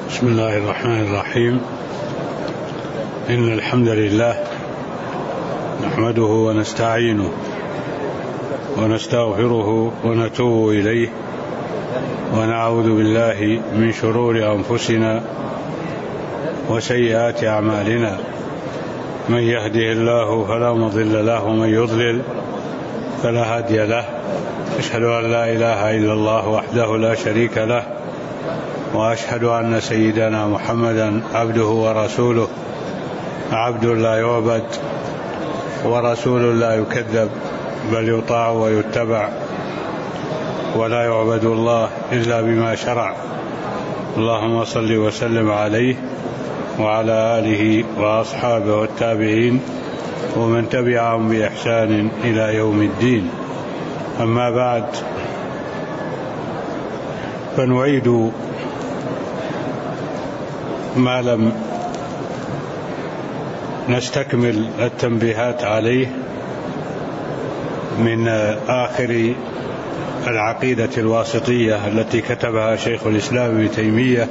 بسم الله الرحمن الرحيم. إن الحمد لله نحمده ونستعينه ونستغفره ونتوب إليه ونعوذ بالله من شرور أنفسنا وسيئات أعمالنا. من يهده الله فلا مضل له ومن يضلل فلا هادي له. أشهد أن لا إله إلا الله وحده لا شريك له، وأشهد أن سيدنا محمدا عبده ورسوله، عبد لا يعبد ورسول لا يكذب، بل يطاع ويتبع، ولا يعبد الله إلا بما شرع. اللهم صل وسلم عليه وعلى آله وأصحابه والتابعين ومن تبعهم بإحسان إلى يوم الدين. أما بعد، فنعيد ما لم نستكمل التنبيهات عليه من آخر العقيدة الواسطية التي كتبها شيخ الإسلام ابن تيمية،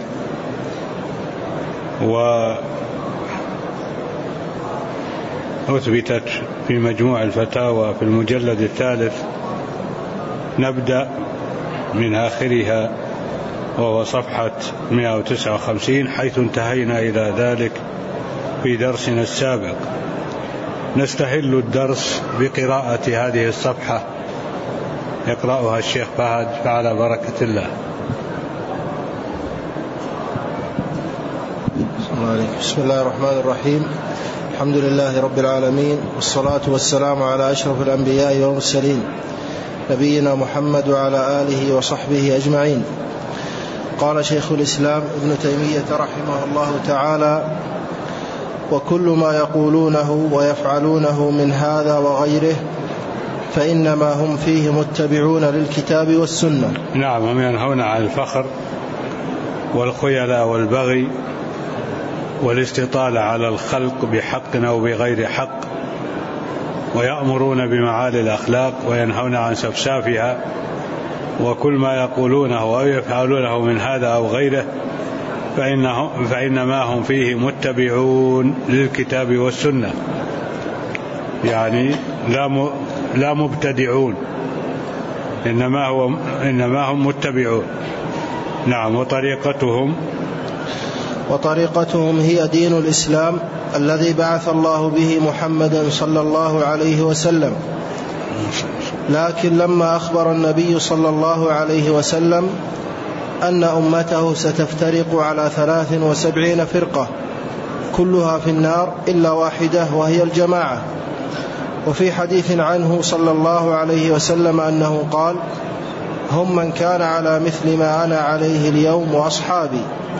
وأثبتت في مجموع الفتاوى في المجلد الثالث. نبدأ من آخرها وهو صفحة 159 حيث انتهينا إلى ذلك في درسنا السابق. نستهل الدرس بقراءة هذه الصفحة، يقرأها الشيخ فهد فعلى بركة الله. بسم الله الرحمن الرحيم. الحمد لله رب العالمين، والصلاة والسلام على أشرف الأنبياء والمرسلين، نبينا محمد وعلى آله وصحبه أجمعين. قال شيخ الإسلام ابن تيمية رحمه الله تعالى: وكل ما يقولونه ويفعلونه من هذا وغيره فإنما هم فيه متبعون للكتاب والسنة. نعم، هم ينهون عن الفخر والخيلاء والبغي والاستطالة على الخلق بحق أو بغير حق، ويأمرون بمعالي الأخلاق وينهون عن سفسافها. وكل ما يقولونه أو يفعلونه من هذا أو غيره فإنما هم فيه متبعون للكتاب والسنة، يعني لا مبتدعون، إنما هم متبعون. نعم. وطريقتهم هي دين الإسلام الذي بعث الله به محمدا صلى الله عليه وسلم. لكن لما أخبر النبي صلى الله عليه وسلم أن أمته ستفترق على 73 فرقة كلها في النار إلا واحدة وهي الجماعة، وفي حديث عنه صلى الله عليه وسلم أنه قال: هم من كان على مثل ما أنا عليه اليوم وأصحابي.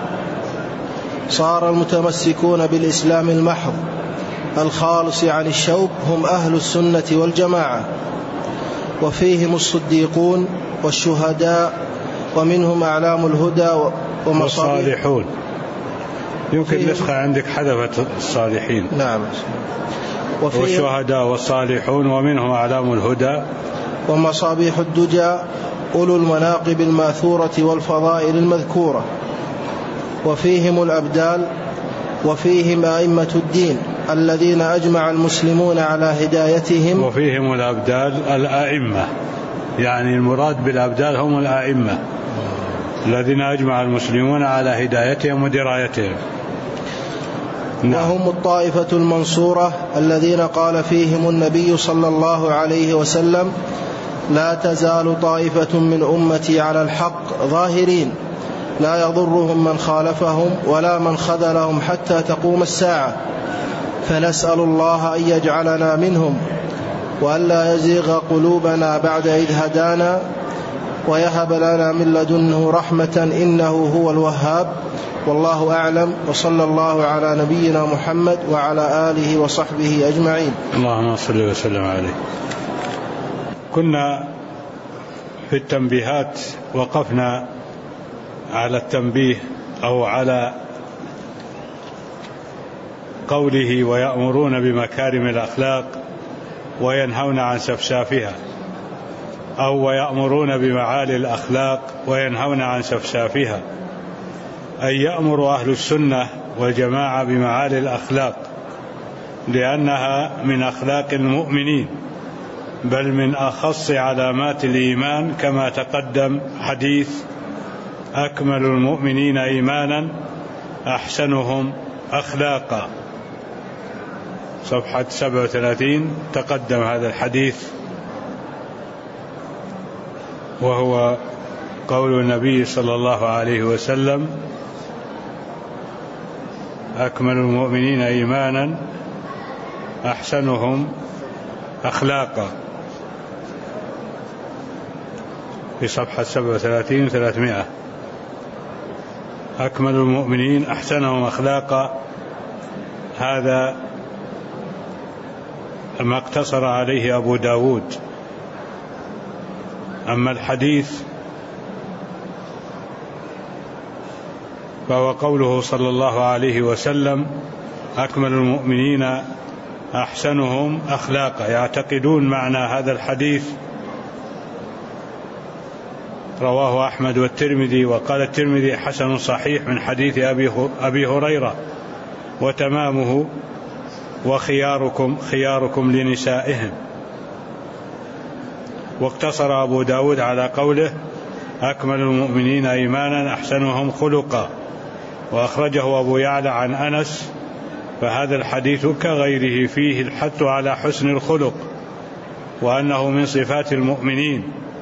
صار المتمسكون بالإسلام المحض الخالص عن الشوب هم أهل السنة والجماعة، وفيهم الصديقون والشهداء، ومنهم أعلام الهدى والصالحون. يمكن نسخة عندك حذفت الصالحين. نعم. والشهداء والصالحون ومنهم أعلام الهدى ومصابيح الدجى أولو المناقب الماثورة والفضائل المذكورة. وفيهم الأبدال، وفيهم أئمة الدين الذين أجمع المسلمون على هدايتهم. وفيهم الأبدال الأئمة، يعني المراد بالأبدال هم الأئمة الذين أجمع المسلمون على هدايتهم ودرايتهم. وهم الطائفة المنصورة الذين قال فيهم النبي صلى الله عليه وسلم: لا تزال طائفة من أمتي على الحق ظاهرين لا يضرهم من خالفهم ولا من خذلهم حتى تقوم الساعة. فنسأل الله أن يجعلنا منهم، وأن لا يزيغ قلوبنا بعد إذ هدانا، ويهب لنا من لدنه رحمة إنه هو الوهاب. والله أعلم، وصلى الله على نبينا محمد وعلى آله وصحبه أجمعين. اللهم صل وسلم عليه. كنا في التنبيهات وقفنا على التنبيه أو على قوله: ويأمرون بمكارم الأخلاق وينهون عن سفسافها، أو ويأمرون بمعالي الأخلاق وينهون عن سفسافها. أن يأمر أهل السنة والجماعة بمعالي الأخلاق، لأنها من أخلاق المؤمنين، بل من أخص علامات الإيمان، كما تقدم حديث أكمل المؤمنين إيمانا أحسنهم أخلاقا، صفحة 37 تقدم هذا الحديث، وهو قول النبي صلى الله عليه وسلم: أكمل المؤمنين إيمانا أحسنهم أخلاقا، في صفحة 37 300. أكمل المؤمنين أحسنهم أخلاقا، هذا ما اقتصر عليه أبو داود. أما الحديث فهو قوله صلى الله عليه وسلم: أكمل المؤمنين أحسنهم أخلاقا، يعتقدون معنى هذا الحديث. رواه أحمد والترمذي، وقال الترمذي: حسن صحيح، من حديث أبي هريرة، وتمامه: وخياركم خياركم لنسائهم. واقتصر أبو داود على قوله: أكمل المؤمنين إيمانا أحسنهم خلقا، وأخرجه أبو يعلى عن أنس. فهذا الحديث كغيره فيه الحث على حسن الخلق، وأنه من صفات المؤمنين.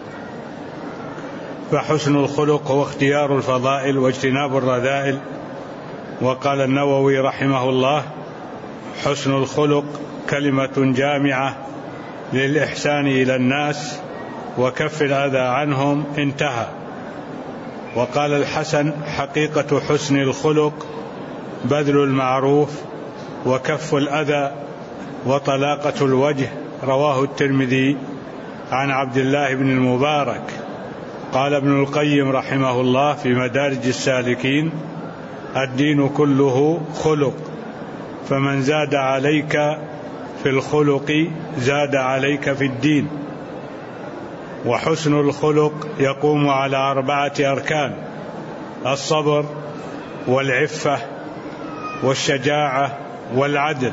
فحسن الخلق هو اختيار الفضائل واجتناب الرذائل. وقال النووي رحمه الله: حسن الخلق كلمة جامعة للإحسان إلى الناس وكف الأذى عنهم، انتهى. وقال الحسن: حقيقة حسن الخلق بذل المعروف وكف الأذى وطلاقة الوجه. رواه الترمذي عن عبد الله بن المبارك. قال ابن القيم رحمه الله في مدارج السالكين: الدين كله خلق، فمن زاد عليك في الخلق زاد عليك في الدين. وحسن الخلق يقوم على 4 أركان: الصبر والعفة والشجاعة والعدل.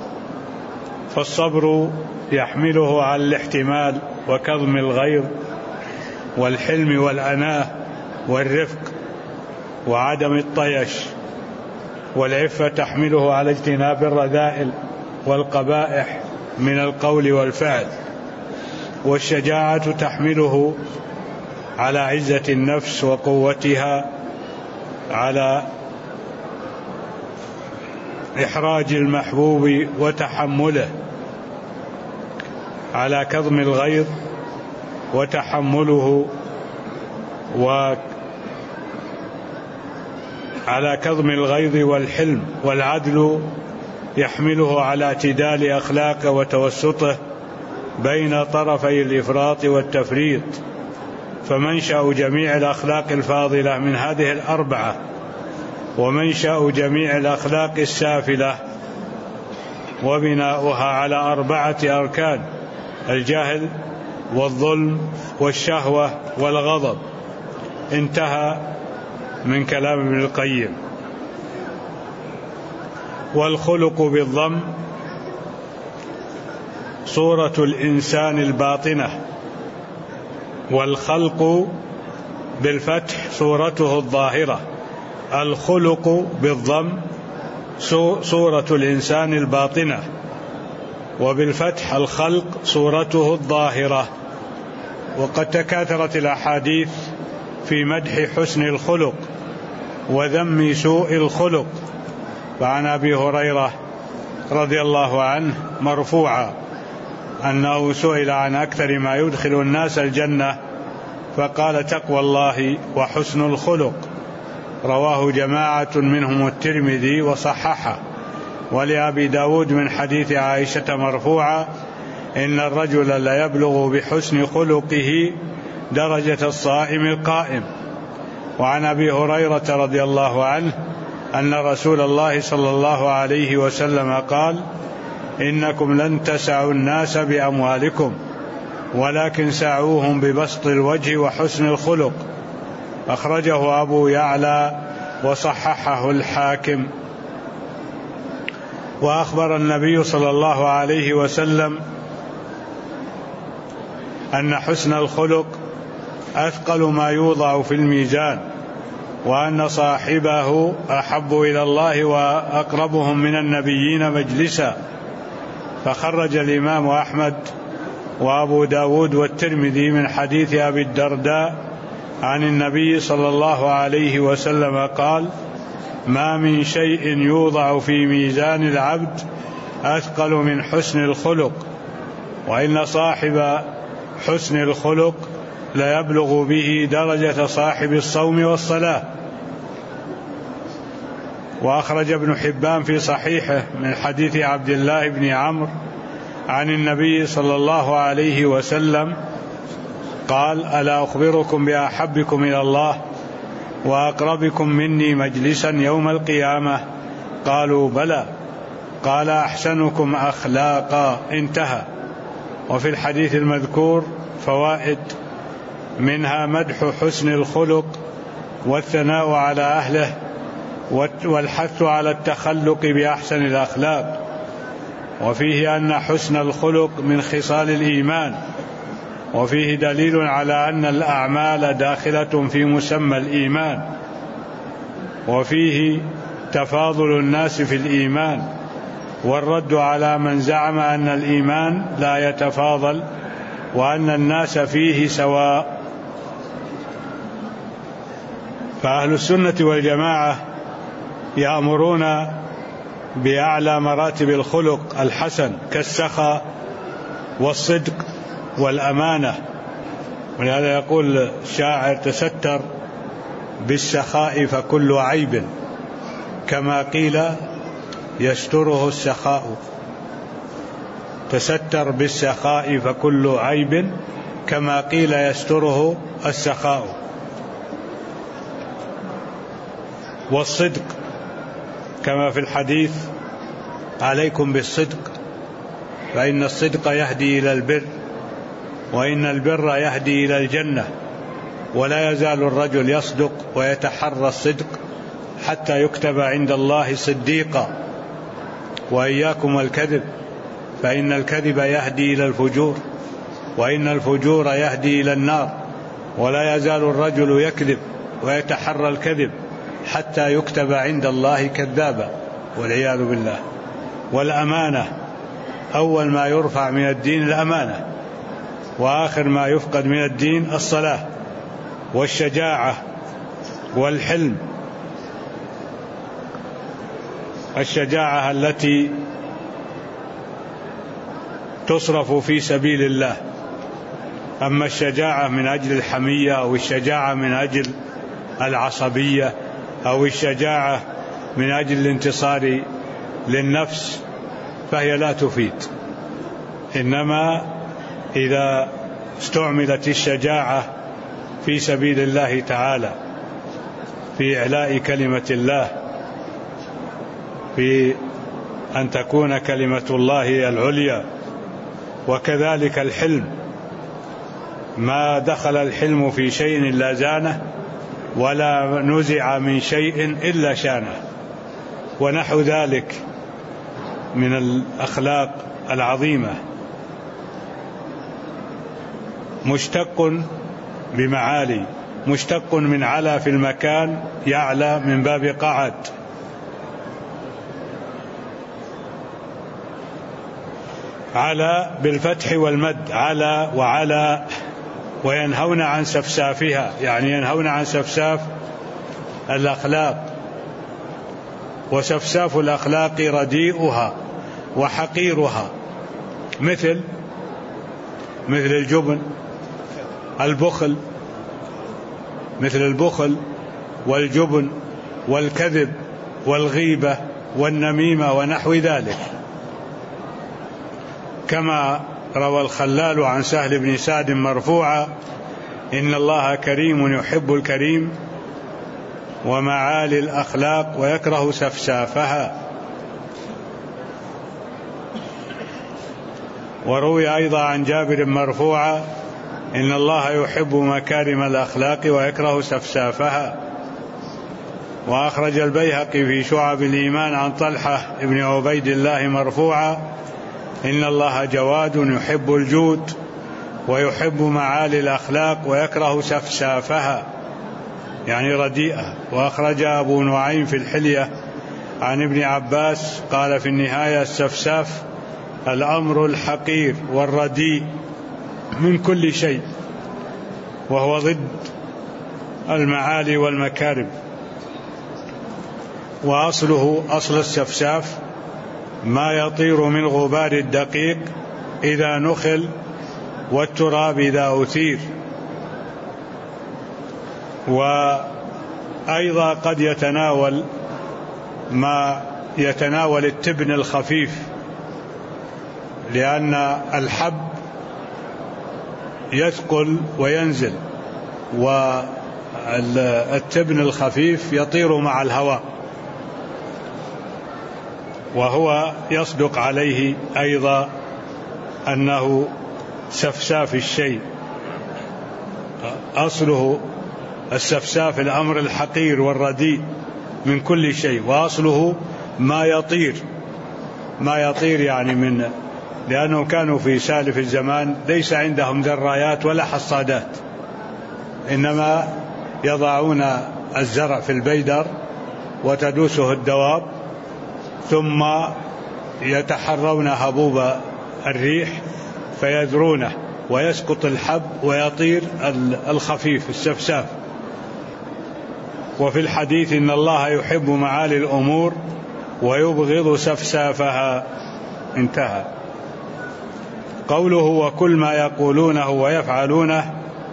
فالصبر يحمله على الاحتمال وكظم الغيظ والحلم والأناة والرفق وعدم الطيش. والعفة تحمله على اجتناب الرذائل والقبائح من القول والفعل. والشجاعة تحمله على عزة النفس وقوتها، على إحراج المحبوب وتحمله، على كظم الغيظ وتحمله، على كظم الغيظ والحلم. والعدل يحمله على اعتدال أخلاقه وتوسطه بين طرفي الإفراط والتفريط. فمنشأ جميع الأخلاق الفاضلة من هذه 4، ومنشأ جميع الأخلاق السافلة وبناؤها على 4 أركان: الجهل والظلم والشهوة والغضب. انتهى من كلام ابن القيم. والخلق بالضم صورة الإنسان الباطنة، والخلق بالفتح صورته الظاهرة. الخلق بالضم صورة الإنسان الباطنة، وبالفتح الخلق صورته الظاهرة. وقد تكاثرت الأحاديث في مدح حسن الخلق وذم سوء الخلق. فعن أبي هريرة رضي الله عنه مرفوعا أنه سئل عن أكثر ما يدخل الناس الجنة، فقال: تقوى الله وحسن الخلق. رواه جماعة منهم الترمذي وصححه. ولأبي داود من حديث عائشة مرفوعا: إن الرجل لا يبلغ بحسن خلقه درجة الصائم القائم. وعن أبي هريرة رضي الله عنه أن رسول الله صلى الله عليه وسلم قال: إنكم لن تسعوا الناس بأموالكم، ولكن سعوهم ببسط الوجه وحسن الخلق. أخرجه أبو يعلى وصححه الحاكم. وأخبر النبي صلى الله عليه وسلم أن حسن الخلق أثقل ما يوضع في الميزان، وأن صاحبه أحب إلى الله وأقربهم من النبيين مجلسا. فخرج الإمام أحمد وأبو داود والترمذي من حديث أبي الدرداء عن النبي صلى الله عليه وسلم قال: ما من شيء يوضع في ميزان العبد أثقل من حسن الخلق، وإن صاحب حسن الخلق ليبلغ به درجة صاحب الصوم والصلاة. وأخرج ابن حبان في صحيحه من حديث عبد الله بن عمرو عن النبي صلى الله عليه وسلم قال: ألا أخبركم بأحبكم إلى الله وأقربكم مني مجلسا يوم القيامة؟ قالوا: بلى. قال: أحسنكم أخلاقا. انتهى. وفي الحديث المذكور فوائد، منها مدح حسن الخلق والثناء على أهله والحث على التخلق بأحسن الأخلاق. وفيه أن حسن الخلق من خصال الإيمان، وفيه دليل على أن الأعمال داخلة في مسمى الإيمان، وفيه تفاضل الناس في الإيمان والرد على من زعم أن الإيمان لا يتفاضل وأن الناس فيه سواء. فأهل السنة والجماعة يأمرون بأعلى مراتب الخلق الحسن كالسخاء والصدق والأمانة. ولهذا يقول الشاعر: تستر بالسخاء فكل عيب، كما قيل يستره السخاء. تستر بالسخاء فكل عيب، كما قيل يستره السخاء. والصدق كما في الحديث: عليكم بالصدق فإن الصدق يهدي إلى البر، وإن البر يهدي إلى الجنة. ولا يزال الرجل يصدق ويتحرى الصدق حتى يكتب عند الله صديقا. وإياكم والكذب فإن الكذب يهدي إلى الفجور، وإن الفجور يهدي إلى النار. ولا يزال الرجل يكذب ويتحرى الكذب حتى يكتب عند الله كذابا، والعياذ بالله. والأمانة أول ما يرفع من الدين الأمانة، وآخر ما يفقد من الدين الصلاة. والشجاعة والحلم، الشجاعة التي تصرف في سبيل الله. أما الشجاعة من أجل الحمية، أو الشجاعة من أجل العصبية، أو الشجاعة من أجل الانتصار للنفس، فهي لا تفيد. إنما إذا استعملت الشجاعة في سبيل الله تعالى، في إعلاء كلمة الله، في أن تكون كلمة الله العليا. وكذلك الحلم، ما دخل الحلم في شيء إلا زانه، ولا نزع من شيء إلا شانه. ونحو ذلك من الأخلاق العظيمة. مشتق بمعالي، مشتق من علا في المكان، يعلى من باب قعد. علا بالفتح والمد، علا وعلا. وينهون عن سفسافها، يعني ينهون عن سفساف الأخلاق. وسفساف الأخلاق رديئها وحقيرها، مثل الجبن، البخل، مثل البخل والجبن والكذب والغيبة والنميمة ونحو ذلك. كما روى الخلال عن سهل بن سعد مرفوعا: إن الله كريم يحب الكريم ومعالي الأخلاق ويكره سفسافها. وروي أيضا عن جابر مرفوعا: إن الله يحب مكارم الأخلاق ويكره سفسافها. وأخرج البيهقي في شعب الإيمان عن طلحة بن عبيد الله مرفوعا: إن الله جواد يحب الجود ويحب معالي الأخلاق ويكره سفسافها، يعني رديئة. وأخرج أبو نعيم في الحلية عن ابن عباس قال في النهاية: السفساف الأمر الحقير والرديء من كل شيء، وهو ضد المعالي والمكارم. وأصله أصل السفساف ما يطير من غبار الدقيق إذا نخل والتراب إذا أثير. وأيضا قد يتناول ما يتناول التبن الخفيف، لأن الحب يثقل وينزل، والتبن الخفيف يطير مع الهواء، وهو يصدق عليه أيضا أنه سفساف الشيء. أصله السفساف الأمر الحقير والرديء من كل شيء، وأصله ما يطير يعني لأنه كانوا في سالف الزمان ليس عندهم ذرايات ولا حصادات، إنما يضعون الزرع في البيدر وتدوسه الدواب، ثم يتحرون هبوب الريح فيذرونه ويسقط الحب ويطير الخفيف السفساف. وفي الحديث: إن الله يحب معالي الأمور ويبغض سفسافها. انتهى. قوله: وكل ما يقولونه ويفعلونه،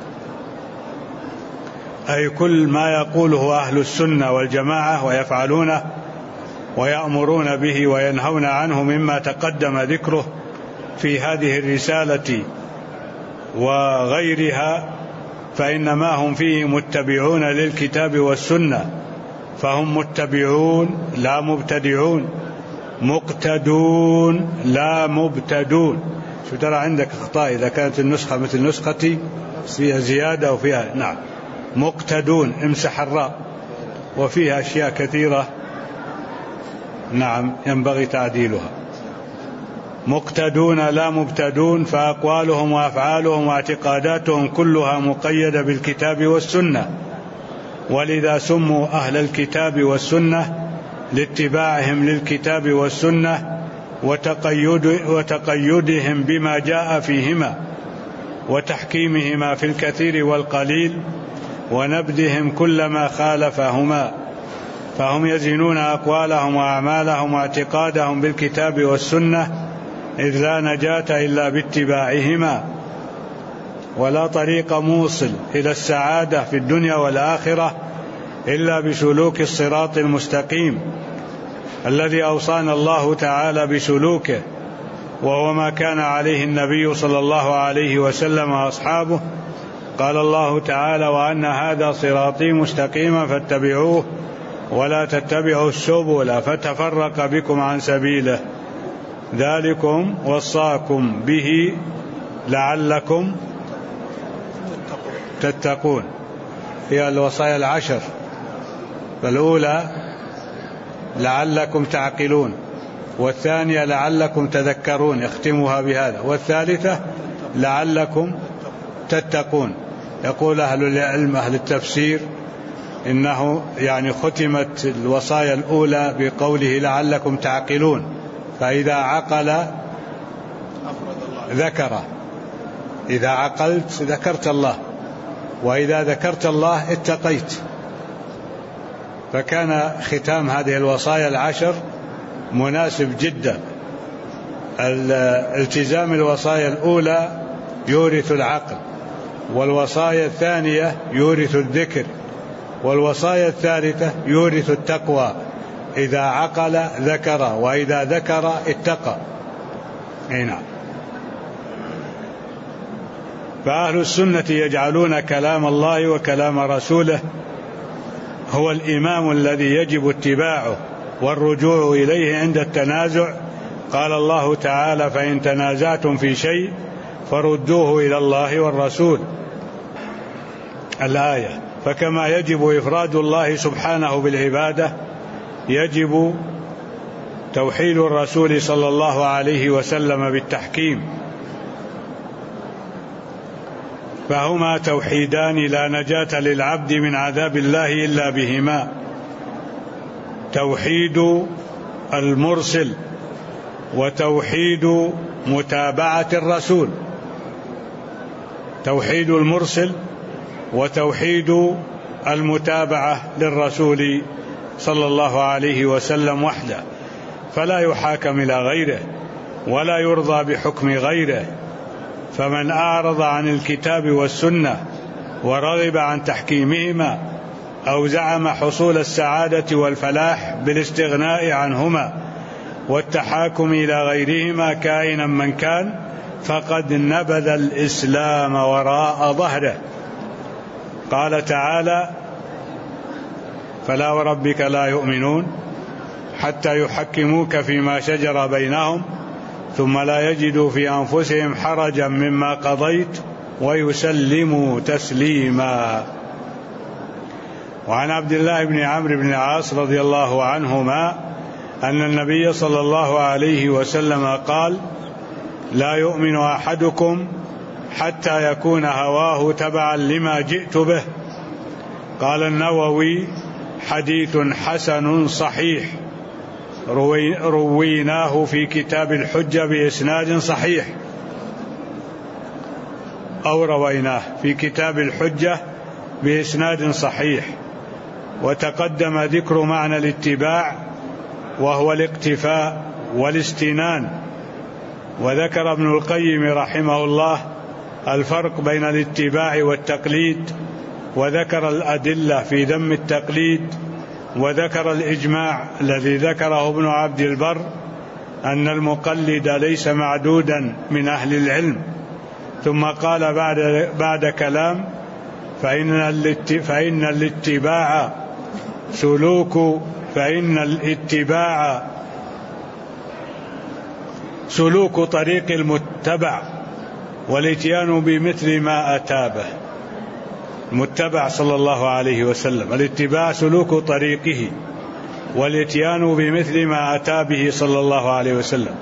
أي كل ما يقوله أهل السنة والجماعة ويفعلونه ويأمرون به وينهون عنه مما تقدم ذكره في هذه الرسالة وغيرها، فإنما هم فيه متبعون للكتاب والسنة، فهم متبعون لا مبتدعون، مقتدون لا مبتدون. شو ترى عندك أخطاء إذا كانت النسخة مثل نسختي فيها زيادة وفيها نعم. مقتدون امسح الراء، وفيها أشياء كثيرة نعم ينبغي تعديلها. مقتدون لا مبتدون، فأقوالهم وأفعالهم واعتقاداتهم كلها مقيدة بالكتاب والسنة، ولذا سموا أهل الكتاب والسنة لاتباعهم للكتاب والسنة وتقيدهم بما جاء فيهما وتحكيمهما في الكثير والقليل ونبذهم كل ما خالفهما، فهم يزنون أقوالهم وأعمالهم واعتقادهم بالكتاب والسنة، إذ لا نجاة إلا باتباعهما، ولا طريق موصل إلى السعادة في الدنيا والآخرة إلا بسلوك الصراط المستقيم الذي أوصانا الله تعالى بسلوكه، وهو ما كان عليه النبي صلى الله عليه وسلم وأصحابه. قال الله تعالى: وأن هذا صراطي مستقيما فاتبعوه ولا تتبعوا السبل فتفرق بكم عن سبيله، ذلكم وصاكم به لعلكم تتقون. هي الوصايا العشر، فالأولى لعلكم تعقلون، والثانية لعلكم تذكرون يختمها بهذا، والثالثة لعلكم تتقون. يقول أهل العلم أهل التفسير إنه يعني ختمت الوصايا الأولى بقوله لعلكم تعقلون، فإذا عقل ذكره، إذا عقلت ذكرت الله، وإذا ذكرت الله اتقيت. فكان ختام هذه الوصايا العشر مناسب جدا. الالتزام الوصايا الأولى يورث العقل، والوصايا الثانية يورث الذكر، والوصايا الثالثة يورث التقوى. إذا عقل ذكر، وإذا ذكر اتقى. نعم. فأهل السنة يجعلون كلام الله وكلام رسوله هو الإمام الذي يجب اتباعه والرجوع إليه عند التنازع. قال الله تعالى: فإن تنازعتم في شيء فردوه إلى الله والرسول. الآية. فكما يجب إفراد الله سبحانه بالعبادة يجب توحيد الرسول صلى الله عليه وسلم بالتحكيم، فهما توحيدان لا نجاة للعبد من عذاب الله إلا بهما: توحيد المرسل وتوحيد متابعة الرسول. توحيد المرسل وتوحيد المتابعة للرسول صلى الله عليه وسلم وحده، فلا يحاكم إلى غيره ولا يرضى بحكم غيره. فمن أعرض عن الكتاب والسنة ورغب عن تحكيمهما أو زعم حصول السعادة والفلاح بالاستغناء عنهما والتحاكم إلى غيرهما كائنا من كان فقد نبذ الإسلام وراء ظهره. قال تعالى: فلا وربك لا يؤمنون حتى يحكموك فيما شجر بينهم ثم لا يجدوا في أنفسهم حرجا مما قضيت ويسلموا تسليما. وعن عبد الله بن عمرو بن العاص رضي الله عنهما أن النبي صلى الله عليه وسلم قال: لا يؤمن أحدكم حتى يكون هواه تبعا لما جئت به. قال النووي: حديث حسن صحيح، رويناه في كتاب الحجة بإسناد صحيح، أو رويناه في كتاب الحجة بإسناد صحيح. وتقدم ذكر معنى الاتباع وهو الاقتفاء والاستنان. وذكر ابن القيم رحمه الله الفرق بين الاتباع والتقليد، وذكر الأدلة في ذم التقليد، وذكر الإجماع الذي ذكره ابن عبد البر أن المقلد ليس معدودا من أهل العلم. ثم قال بعد كلام: فإن الاتباع سلوك طريق المتبع والاتيان بمثل ما أتى به. المتبع صلى الله عليه وسلم، الاتباع سلوك طريقه والاتيان بمثل ما أتى به صلى الله عليه وسلم.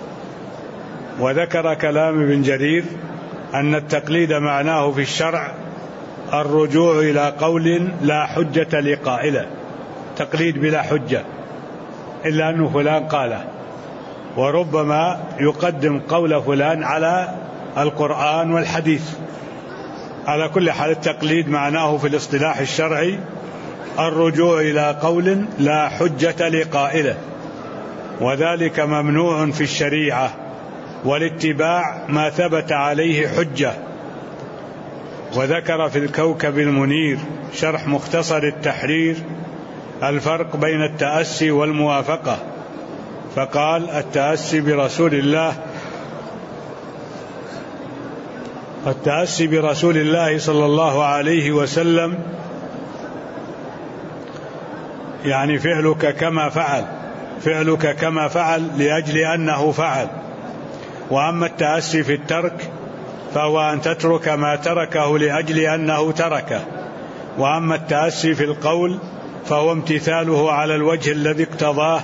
وذكر كلام ابن جرير أن التقليد معناه في الشرع الرجوع إلى قول لا حجة لقائله، تقليد بلا حجة إلا أنه فلان قاله، وربما يقدم قول فلان على القرآن والحديث. على كل حال التقليد معناه في الاصطلاح الشرعي الرجوع إلى قول لا حجة لقائله، وذلك ممنوع في الشريعة، والاتباع ما ثبت عليه حجة. وذكر في الكوكب المنير شرح مختصر التحرير الفرق بين التأسي والموافقة، فقال: التأسي برسول الله صلى الله عليه وسلم يعني فعلك كما فعل لأجل أنه فعل. وأما التأسي في الترك فهو أن تترك ما تركه لأجل أنه تركه. وأما التأسي في القول فهو امتثاله على الوجه الذي اقتضاه،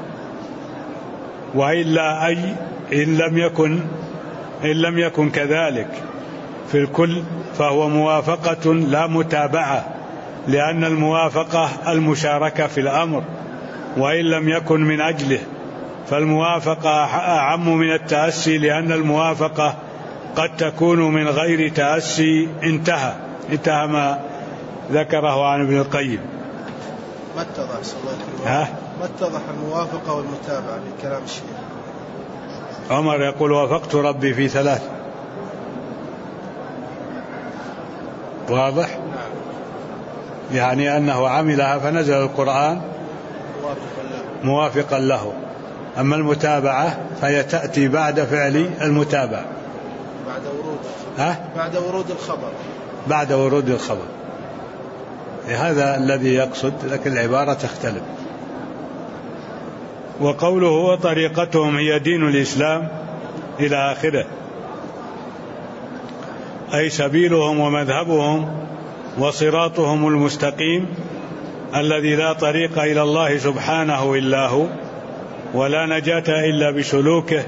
وإلا إن لم يكن كذلك في الكل فهو موافقة لا متابعة، لأن الموافقة المشاركة في الأمر، وإن لم يكن من أجله فالموافقة أعم من التأسي، لأن الموافقة قد تكون من غير تأسي. انتهى ما ذكره عن ابن القيم. ما اتضح الموافقة والمتابعة في كلام الشيخ. عمر يقول: وافقت ربي في 3. واضح؟ يعني أنه عملها فنزل القرآن موافقا له. أما المتابعة فهي تأتي بعد فعل المتابعة، بعد ورود الخبر. هذا الذي يقصد، لكن العبارة تختلف. وقوله وطريقتهم هي دين الإسلام إلى آخره، أي سبيلهم ومذهبهم وصراطهم المستقيم الذي لا طريق إلى الله سبحانه إلا هو، ولا نجاة إلا بسلوكه.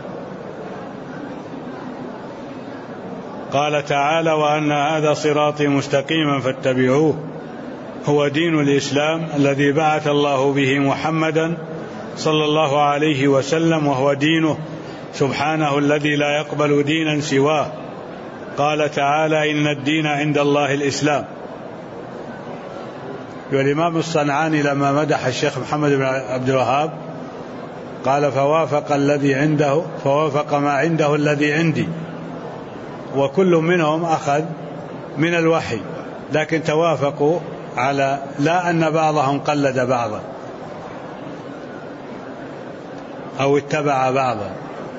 قال تعالى: وأن هذا صراطي مستقيما فاتبعوه هو دين الإسلام الذي بعث الله به محمدا صلى الله عليه وسلم، وهو دينه سبحانه الذي لا يقبل دينا سواه. قال تعالى: إن الدين عند الله الإسلام. والإمام الصنعاني لما مدح الشيخ محمد بن عبد الوهاب قال: فوافق ما عنده الذي عندي. وكل منهم أخذ من الوحي، لكن توافقوا على لا أن بعضهم قلد بعضا أو اتبع بعضا.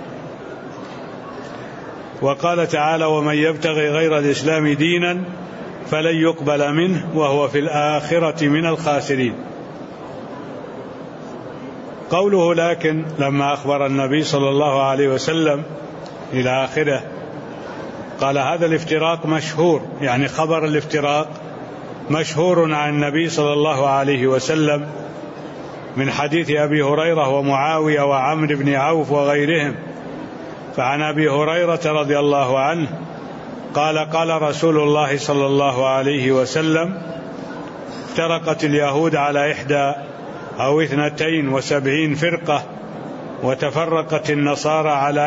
وقال تعالى: ومن يبتغي غير الإسلام دينا فلن يقبل منه وهو في الآخرة من الخاسرين. قوله لكن لما أخبر النبي صلى الله عليه وسلم إلى آخره قال: هذا الافتراق مشهور، يعني خبر الافتراق مشهور عن النبي صلى الله عليه وسلم من حديث أبي هريرة ومعاوية وعمرو بن عوف وغيرهم. فعن أبي هريرة رضي الله عنه قال: قال رسول الله صلى الله عليه وسلم: افترقت اليهود على 71 فرقة، وتفرقت النصارى على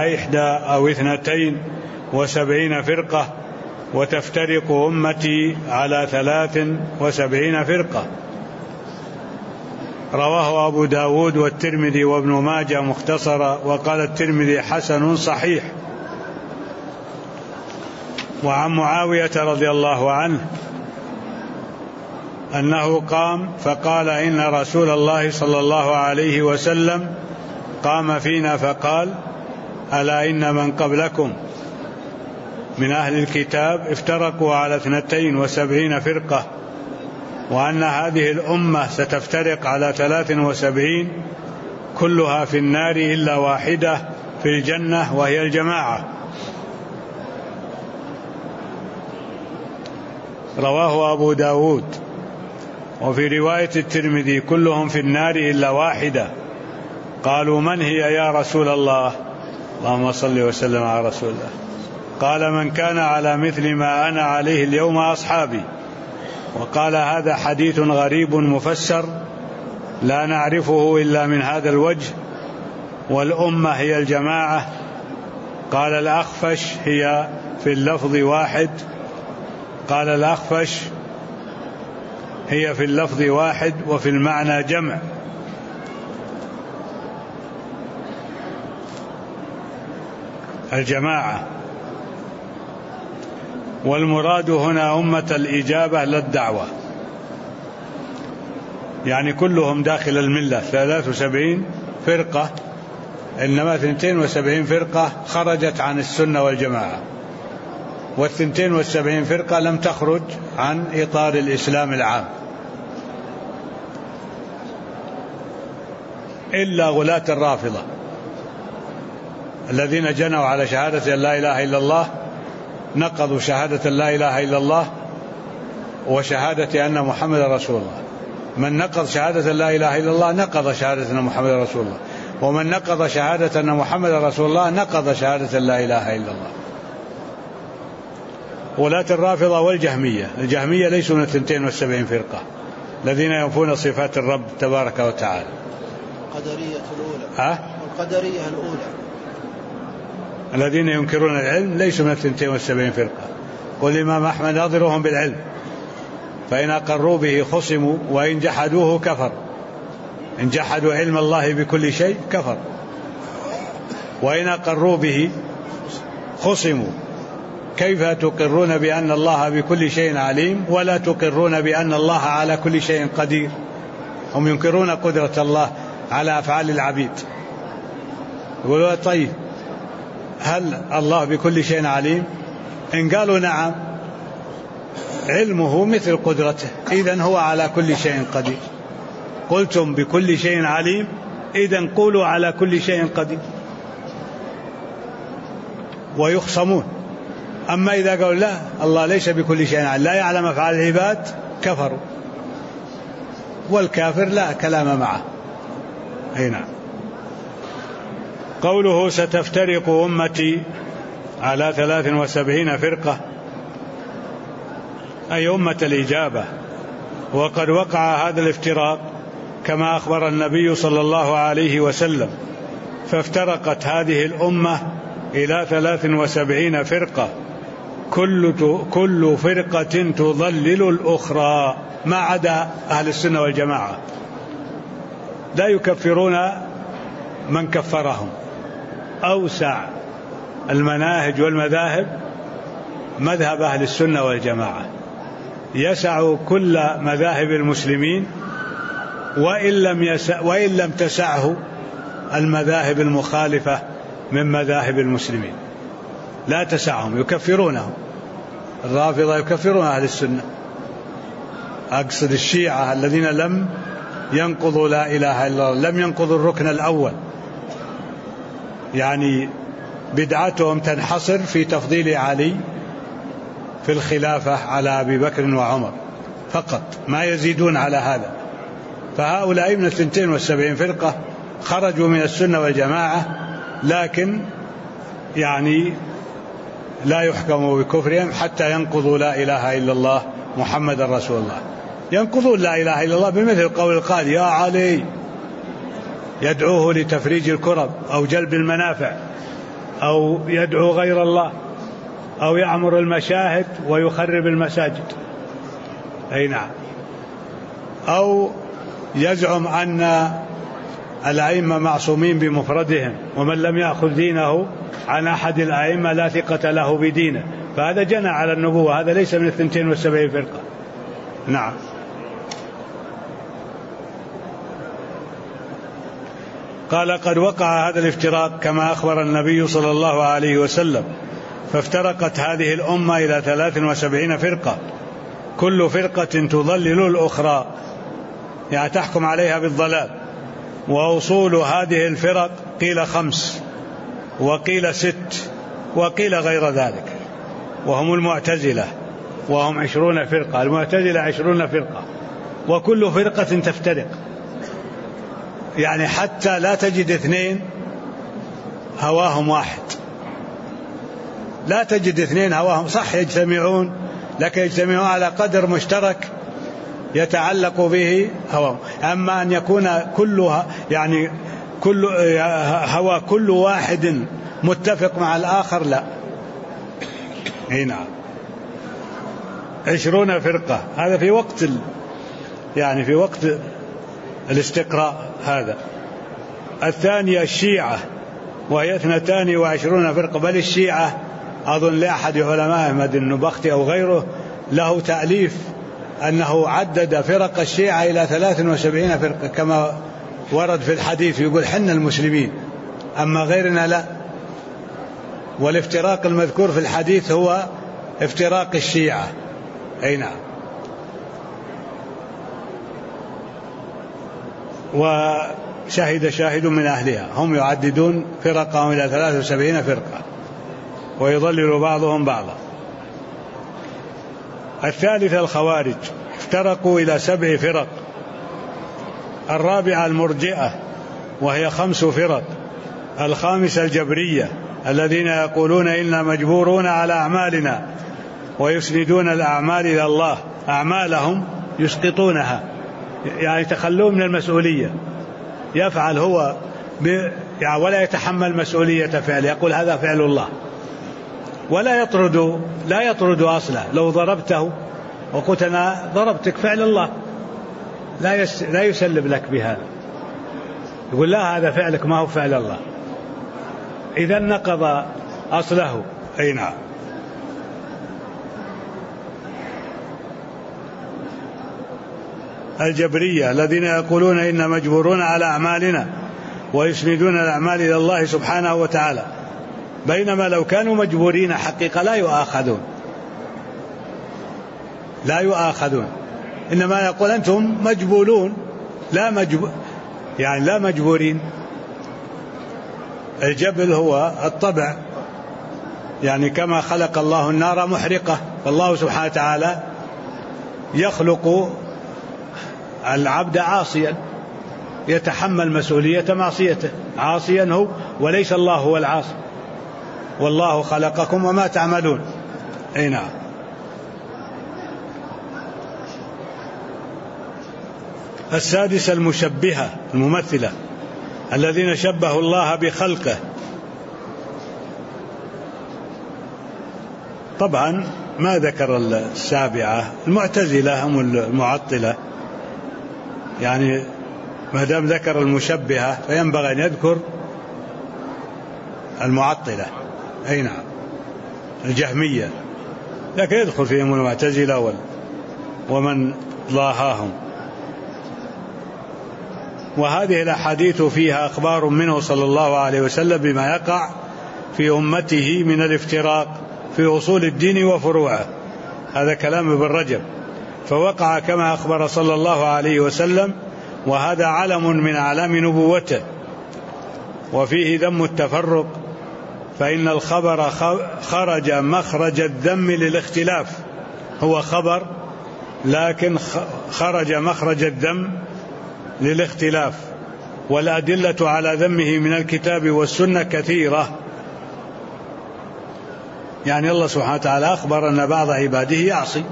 72 فرقة، وتفترق أمتي على 73 فرقة. رواه أبو داود والترمذي وابن ماجه مختصرا، وقال الترمذي: حسن صحيح. وعن معاوية رضي الله عنه أنه قام فقال: إن رسول الله صلى الله عليه وسلم قام فينا فقال: ألا إن من قبلكم من أهل الكتاب افترقوا على 72 فرقة، وأن هذه الأمة ستفترق على 73 كلها في النار إلا واحدة في الجنة وهي الجماعة. رواه أبو داود. وفي رواية الترمذي: كلهم في النار إلا واحدة. قالوا: من هي يا رسول الله؟ اللهم صل وسلم على رسول الله. قال: من كان على مثل ما أنا عليه اليوم أصحابي. وقال: هذا حديث غريب مفسر لا نعرفه إلا من هذا الوجه، والأمة هي الجماعة. قال الأخفش: هي في اللفظ واحد. قال الأخفش: هي في اللفظ واحد وفي المعنى جمع. الجماعة. والمراد هنا أمة الإجابة لا الدعوة، يعني كلهم داخل الملة 73 فرقة، إنما 72 فرقة خرجت عن السنة والجماعة، وال72 فرقة لم تخرج عن إطار الإسلام العام إلا غلاة الرافضة الذين جنوا على شهادة لا إله إلا الله، نقضوا شهادة لا إله إلا الله وشهادة أن محمد رسول الله. من نقض شهادة لا إله إلا الله نقض شهادة أن محمد رسول الله، ومن نقض شهادة أن محمد رسول الله نقض شهادة لا إله إلا الله. ولاة الرافضة والجهمية. الجهمية ليسوا من 72 فرقة الذين ينفون صفات الرب تبارك وتعالى. القدرية الأولى. القدرية الأولى الذين ينكرون العلم ليسوا من 72 فرقة. قل الإمام أحمد: أضرهم بالعلم فإن أقروا به خصموا وإن جحدوه كفر. إن جحدوا علم الله بكل شيء كفر، وإن أقروا به خصموا. كيف تقرون بأن الله بكل شيء عليم ولا تقرون بأن الله على كل شيء قدير؟ هم ينكرون قدرة الله على أفعال العبيد. يقولوا: طيب هل الله بكل شيء عليم؟ إن قالوا نعم علمه مثل قدرته، إذن هو على كل شيء قدير. قلتم بكل شيء عليم، إذن قولوا على كل شيء قدير. ويخصمون أما إذا قالوا لا الله ليس بكل شيء عليم لا يعلم أفعال العباد كفروا، والكافر لا كلام معه. أي نعم. قوله ستفترق أمتي على 73 فرقة أي أمة الإجابة، وقد وقع هذا الافتراق كما أخبر النبي صلى الله عليه وسلم، فافترقت هذه الأمة إلى 73 فرقة كل فرقة تضلل الأخرى ما عدا أهل السنة والجماعة، لا يكفرون من كفرهم. أوسع المناهج والمذاهب مذهب أهل السنة والجماعة، يسع كل مذاهب المسلمين وإن لم تسعه المذاهب المخالفة من مذاهب المسلمين، لا تسعهم، يكفرونهم. الرافضة يكفرون أهل السنة، أقصد الشيعة الذين لم ينقضوا لا إله إلا الله، لم ينقضوا الركن الأول، يعني بدعتهم تنحصر في تفضيل علي في الخلافة على أبي بكر وعمر فقط، ما يزيدون على هذا. فهؤلاء من 72 فرقة خرجوا من السنة والجماعة، لكن يعني لا يحكم بكفرهم حتى ينقضوا لا إله إلا الله محمد رسول الله. ينقضون لا إله إلا الله بمثل قول القائل يا علي، يدعوه لتفريج الكرب أو جلب المنافع، أو يدعو غير الله، أو يعمر المشاهد ويخرب المساجد. أي نعم. أو يزعم أن الأئمة معصومين بمفردهم، ومن لم يأخذ دينه عن أحد الأئمة لا ثقة له بدينه، فهذا جنى على النبوة، هذا ليس من 72 فرقة. نعم. قال قد وقع هذا الافتراق كما أخبر النبي صلى الله عليه وسلم، فافترقت هذه الأمة إلى 73 فرقة كل فرقة تضلل الأخرى، يعني تحكم عليها بالضلال. وأصول هذه الفرق قيل 5 وقيل 6 وقيل غير ذلك، وهم المعتزلة، وهم 20 فرقة. المعتزلة 20 فرقة، وكل فرقة تفترق، يعني حتى لا تجد 2 هواهم واحد، لا تجد 2 هواهم صح يجتمعون، لكن يجتمعون على قدر مشترك يتعلق به هواهم. أما أن يكون كلها يعني كل هوا كل واحد متفق مع الآخر لا. هنا 20 فرقة، هذا في وقت يعني في وقت الاستقراء هذا. الثانية الشيعة وهي 22 فرقة، بل الشيعة أظن لأحد علماء أحمد النبختي أو غيره له تأليف أنه عدد فرق الشيعة إلى 73 فرقة كما ورد في الحديث، يقول حنا المسلمين أما غيرنا لا. والافتراق المذكور في الحديث هو افتراق الشيعة. أي نعم. وشهد شاهد من أهلها، هم يعددون فرقهم إلى 73 فرقة ويضلل بعضهم بعضا. الثالثة الخوارج افترقوا إلى 7 فرق. الرابعة المرجئة وهي 5 فرق. الخامسة الجبرية الذين يقولون إنا مجبورون على أعمالنا ويسندون الأعمال إلى الله، أعمالهم يسقطونها، يعني يتخلون من المسؤولية، يفعل هو يعني ولا يتحمل مسؤولية فعله، يقول هذا فعل الله، ولا يطرد أصلا. لو ضربته وقلت أنا ضربتك فعل الله، لا يسلم لك بهذا، يقول لا هذا فعلك ما هو فعل الله، إذا نقض أصله. أي نعم. الجبرية الذين يقولون إنا مجبورون على أعمالنا ويسندون الأعمال إلى الله سبحانه وتعالى، بينما لو كانوا مجبورين حقيقة لا يؤاخذون، إنما يقول أنتم مجبولون لا مجبورين. الجبل هو الطبع يعني كما خلق الله النار محرقة، فالله سبحانه وتعالى يخلق العبد عاصيا يتحمل مسؤولية معصيته، عاصيا هو وليس الله هو العاصي، والله خلقكم وما تعملون. أي نعم. السادس المشبهة الممثلة الذين شبهوا الله بخلقه. طبعا ما ذكر السابعة، المعتزلة هم المعطلة، يعني ما دام ذكر المشبهة فينبغي أن يذكر المعطلة. أي نعم، الجهمية، لكن يدخل فيهم المعتزلة ومن ضاهاهم. وهذه الأحاديث فيها أخبار منه صلى الله عليه وسلم بما يقع في أمته من الافتراق في أصول الدين وفروعه. هذا كلام ابن رجب. فوقع كما أخبر صلى الله عليه وسلم، وهذا علم من أعلام نبوته. وفيه ذم التفرق، فإن الخبر خرج مخرج الذم للاختلاف، هو خبر لكن خرج مخرج الذم للاختلاف. والأدلة على ذمه من الكتاب والسنة كثيرة. يعني الله سبحانه وتعالى أخبر أن بعض عباده يعصي،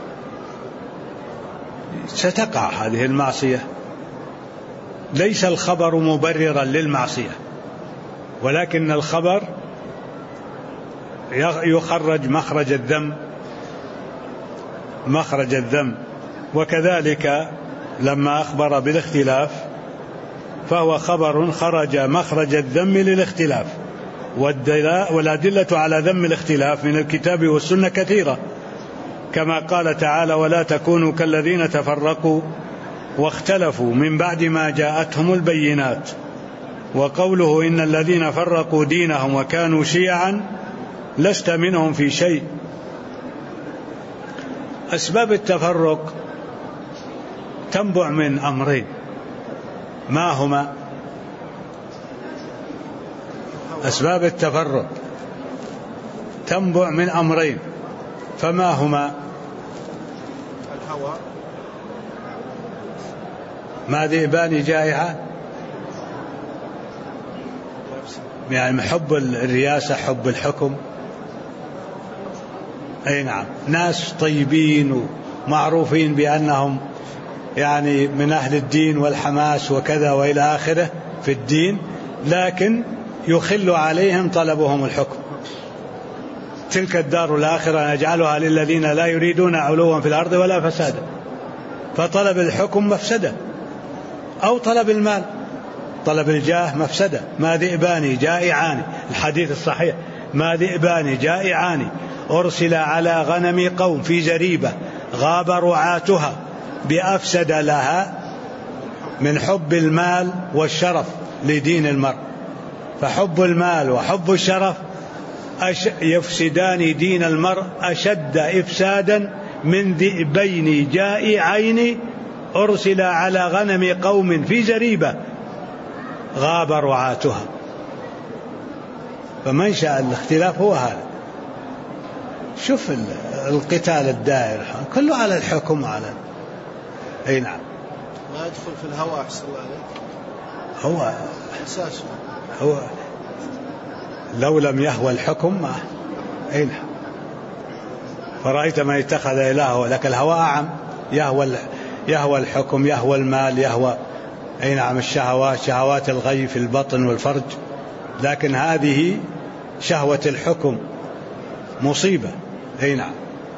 ستقع هذه المعصية. ليس الخبر مبررا للمعصية، ولكن الخبر يخرج مخرج الذم. وكذلك لما أخبر بالاختلاف فهو خبر خرج مخرج الذم للاختلاف. والأدلة على ذم الاختلاف من الكتاب والسنة كثيرة، كما قال تعالى: ولا تكونوا كالذين تفرقوا واختلفوا من بعد ما جاءتهم البينات. وقوله: إن الذين فرقوا دينهم وكانوا شيعا لست منهم في شيء. أسباب التفرق تنبع من أمرين، ما هما؟ أسباب التفرق تنبع من أمرين، فما هما؟ الهوى، ما ذئبان جائعة، يعني حب الرياسة، حب الحكم. أي نعم، ناس طيبين ومعروفين بأنهم يعني من أهل الدين والحماس وكذا وإلى آخره في الدين، لكن يخل عليهم طلبهم الحكم. تلك الدار الآخرة نجعلها للذين لا يريدون علوا في الأرض ولا فسادا. فطلب الحكم مفسدة، أو طلب المال، طلب الجاه مفسدة. ما ذئبان جائعان، الحديث الصحيح: ما ذئبان جائعان أرسل على غنم قوم في زريبة غاب رعاتها بأفسد لها من حب المال والشرف لدين المرء. فحب المال وحب الشرف يفسدان دين المرء أشد إفسادا من ذئبين جائعين أرسل على غنم قوم في زريبة غاب رعاتها. فمنشأ الاختلاف هو هذا. شوف القتال الدائر كله على الحكم على. أي نعم، ما يدخل في الهوى. أحسن الله عليك، هو أساسه هو لو لم يهوى الحكم ما. أي نعم، فرأيت من اتخذ إلهه، لك الهوى أعم، يهوى الحكم، يهوى المال، يهوى أي نعم الشهوات، شهوات الغي في البطن والفرج. لكن هذه شهوة الحكم مصيبة. أي نعم،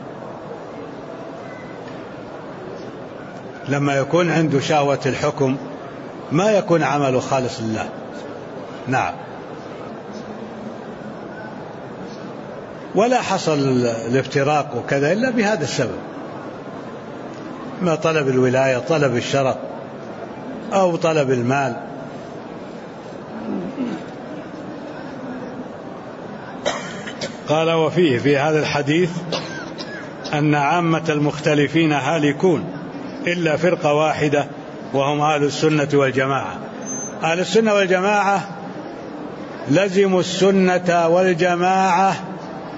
لما يكون عنده شهوة الحكم ما يكون عمله خالص لله. نعم، ولا حصل الافتراق وكذا إلا بهذا السبب، ما طلب الولاية، طلب الشرف، أو طلب المال. قال: وفيه في هذا الحديث أن عامة المختلفين هالكون إلا فرقة واحدة وهم أهل السنة والجماعة. أهل السنة والجماعة لزموا السنة والجماعة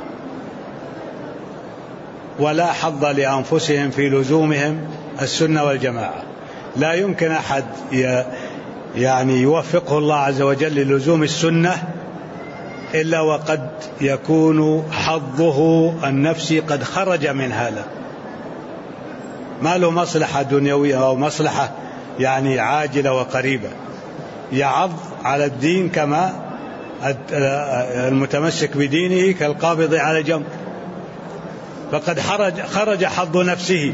ولا حظ لأنفسهم في لزومهم السنة والجماعة. لا يمكن أحد يعني يوفقه الله عز وجل للزوم السنة إلا وقد يكون حظه النفسي قد خرج من هذا، ما له مصلحة دنيوية أو مصلحة يعني عاجلة وقريبة، يعض على الدين كما المتمسك بدينه كالقابض على جمر. فقد خرج حظ نفسه،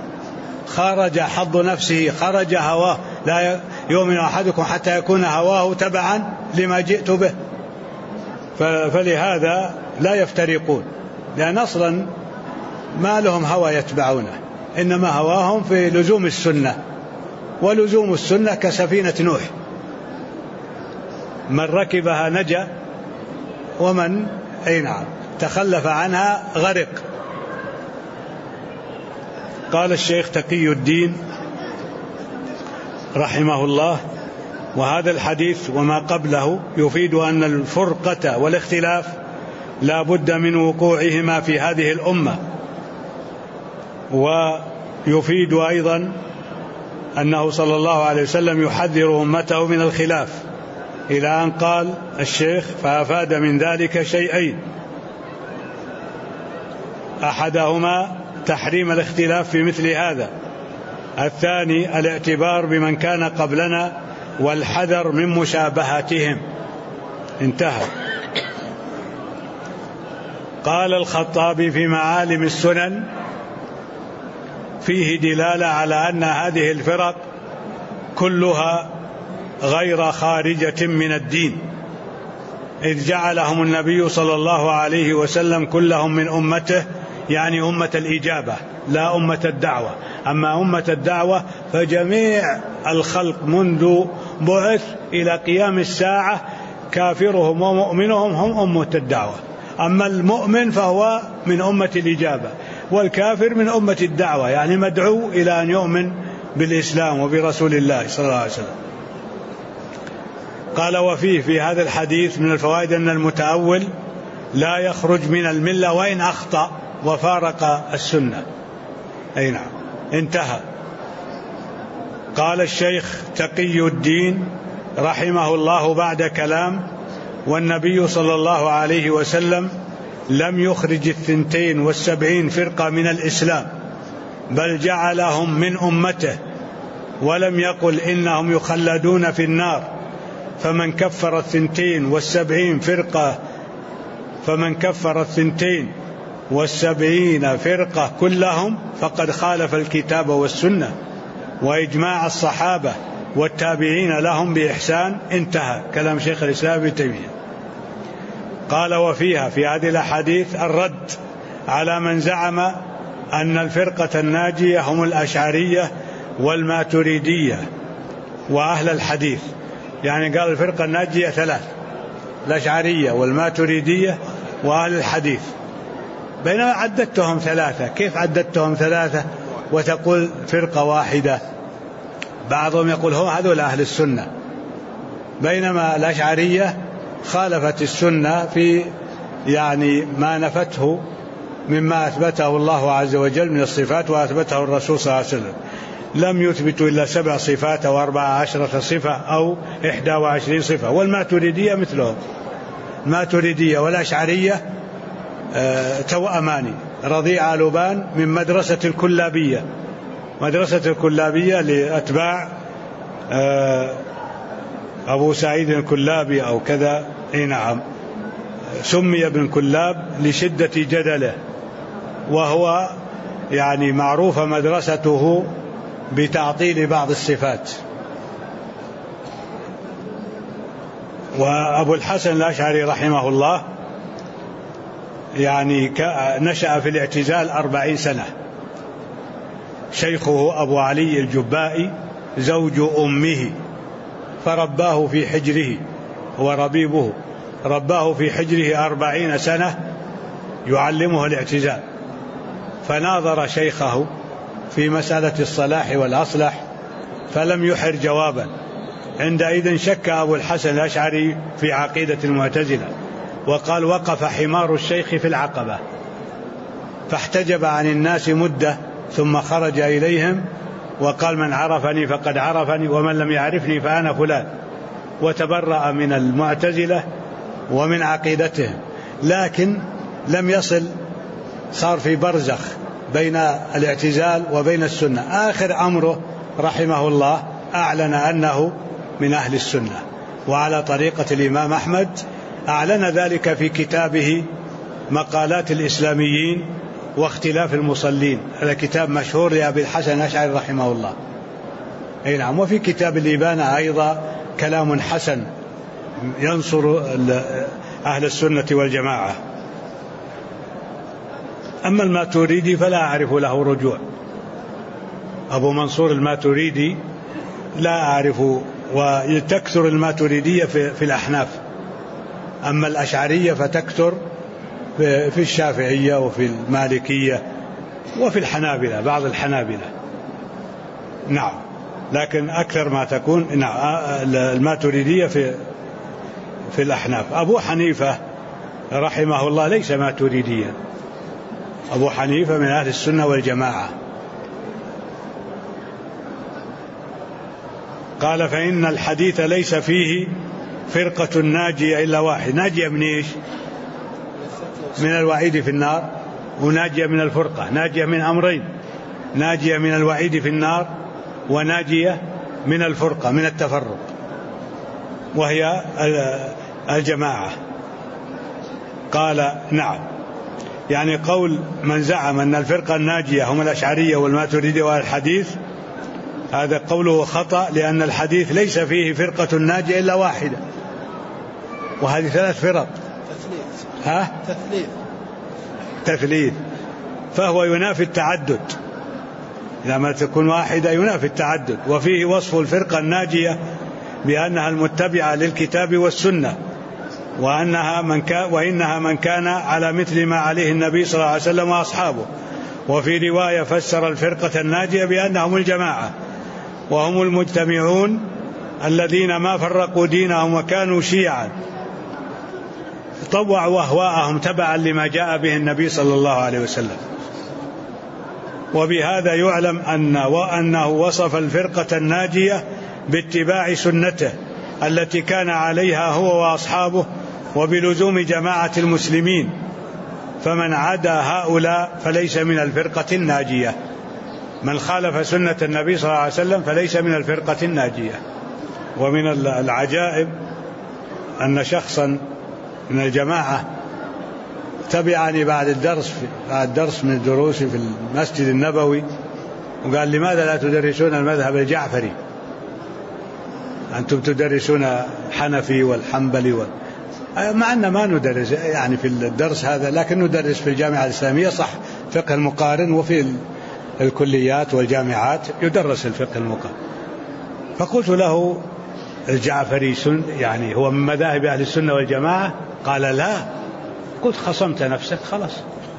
خرج هواه. لا يؤمن أحدكم حتى يكون هواه تبعا لما جئت به. فلهذا لا يفترقون، لأن أصلا ما لهم هوى يتبعونه، إنما هواهم في لزوم السنة، ولزوم السنة كسفينة نوح، من ركبها نجا ومن تخلف عنها غرق. قال الشيخ تقي الدين رحمه الله: وهذا الحديث وما قبله يفيد أن الفرقة والاختلاف لا بد من وقوعهما في هذه الأمة، ويفيد أيضا أنه صلى الله عليه وسلم يحذر أمته من الخلاف، إلى أن قال الشيخ: فأفاد من ذلك شيئين: أحدهما تحريم الاختلاف في مثل هذا، الثاني الاعتبار بمن كان قبلنا والحذر من مشابهتهم. انتهى. قال الخطابي في معالم السنن: فيه دلالة على أن هذه الفرق كلها غير خارجة من الدين، إذ جعلهم النبي صلى الله عليه وسلم كلهم من أمته، يعني أمة الإجابة لا أمة الدعوة. أما أمة الدعوة فجميع الخلق منذ بعث إلى قيام الساعة كافرهم ومؤمنهم هم أمة الدعوة. أما المؤمن فهو من أمة الإجابة، والكافر من أمة الدعوة، يعني مدعو إلى أن يؤمن بالإسلام وبرسول الله صلى الله عليه وسلم. قال: وفيه في هذا الحديث من الفوائد أن المتأول لا يخرج من الملة وإن أخطأ وفارق السنة. أي نعم. انتهى. قال الشيخ تقي الدين رحمه الله بعد كلام: والنبي صلى الله عليه وسلم لم يخرج 72 فرقة من الإسلام، بل جعلهم من أمته، ولم يقل إنهم يخلدون في النار. فمن كفر 72 فرقة كلهم فقد خالف الكتاب والسنة وإجماع الصحابة والتابعين لهم بإحسان. انتهى كلام شيخ الإسلام ابن تيمية. قال: وفيها في هذه الأحاديث الرد على من زعم أن الفرقة الناجية هم الأشعرية والماتريدية وأهل الحديث. يعني قال الفرقة الناجية 3، الأشعرية والماتريدية وأهل الحديث، بينما عددتهم 3. كيف عددتهم 3 وتقول فرقة واحدة؟ بعضهم يقول هو هذول أهل السنة، بينما الأشعرية خالفت السنة في يعني ما نفته مما أثبته الله عز وجل من الصفات وأثبته الرسول صلى الله عليه وسلم. لم يثبتوا إلا 7 صفات أو 14 صفة أو 21 صفة. والماتريدية مثلهم، الماتريدية والأشعرية توأمان رضيع لبان من مدرسة الكلابية. مدرسة الكلابية لأتباع أبو سعيد الكلابي أو كذا. نعم، سمي ابن كلاب لشدة جدله، وهو يعني معروفة مدرسته بتعطيل بعض الصفات. وأبو الحسن الأشعري رحمه الله يعني نشأ في الاعتزال 40 سنة. شيخه أبو علي الجبائي زوج أمه، فرباه في حجره، هو ربيبه، رباه في حجره 40 سنة يعلمه الاعتزال. فناظر شيخه في مسألة الصلاح والأصلح فلم يحر جوابا. عندئذ شك أبو الحسن الأشعري في عقيدة المعتزلة، وقال: وقف حمار الشيخ في العقبة. فاحتجب عن الناس مدة ثم خرج إليهم وقال من عرفني فقد عرفني ومن لم يعرفني فأنا فلان، وتبرأ من المعتزلة ومن عقيدتهم، لكن لم يصل، صار في برزخ بين الاعتزال وبين السنة. آخر أمره رحمه الله أعلن أنه من أهل السنة، وعلى طريقة الإمام أحمد أعلن ذلك في كتابه مقالات الإسلاميين واختلاف المصلين. هذا كتاب مشهور لأبي الحسن الأشعري رحمه الله. أي نعم. وفي كتاب الإبانة أيضا كلام حسن ينصر أهل السنة والجماعة. أما الماتريدي فلا أعرف له رجوع. أبو منصور الماتريدي لا أعرف، وتكثر الماتريدية في الأحناف، أما الأشعرية فتكثر في الشافعية وفي المالكية وفي الحنابلة، بعض الحنابلة. نعم، لكن أكثر ما تكون الماتريدية في الأحناف. أبو حنيفة رحمه الله ليس ماتريديا، أبو حنيفة من أهل السنة والجماعة. قال فإن الحديث ليس فيه فرقة ناجية إلا واحد. ناجية من إيش؟ من الوعيد في النار، وناجية من الفرقة. ناجية من أمرين: ناجية من الوعيد في النار، وناجية من الفرقة، من التفرق، وهي الجماعة. قال نعم، يعني قول من زعم أن الفرقة الناجية هم الأشعرية والماتريدية والحديث، هذا قوله خطأ، لأن الحديث ليس فيه فرقة ناجية إلا واحدة، وهذه 3 فرق. تثليث، فهو ينافي التعدد. لما تكون واحدة ينافي التعدد. وفيه وصف الفرقة الناجية بأنها المتبعة للكتاب والسنة، وإنها من كان على مثل ما عليه النبي صلى الله عليه وسلم وأصحابه. وفي رواية فسر الفرقة الناجية بأنهم الجماعة، وهم المجتمعون الذين ما فرقوا دينهم وكانوا شيعا طوعوا أهواءهم تبعا لما جاء به النبي صلى الله عليه وسلم. وبهذا يعلم أنه وصف الفرقة الناجية باتباع سنته التي كان عليها هو وأصحابه، وبلزوم جماعة المسلمين، فمن عدا هؤلاء فليس من الفرقة الناجية. من خالف سنة النبي صلى الله عليه وسلم فليس من الفرقة الناجية. ومن العجائب أن شخصا من الجماعة تبعني بعد الدرس من الدروس في المسجد النبوي، وقال لماذا لا تدرسون المذهب الجعفري؟ أنتم تدرسون الحنفي والحنبلي مع أن ما ندرس يعني في الدرس هذا، لكن ندرس في الجامعة الإسلامية صح فقه المقارن، وفي الكليات والجامعات يدرس الفقه المقارن. فقلت له الجعفري يعني هو من مذاهب أهل السنة والجماعة؟ قال لا. قلت خصمت نفسك خلاص.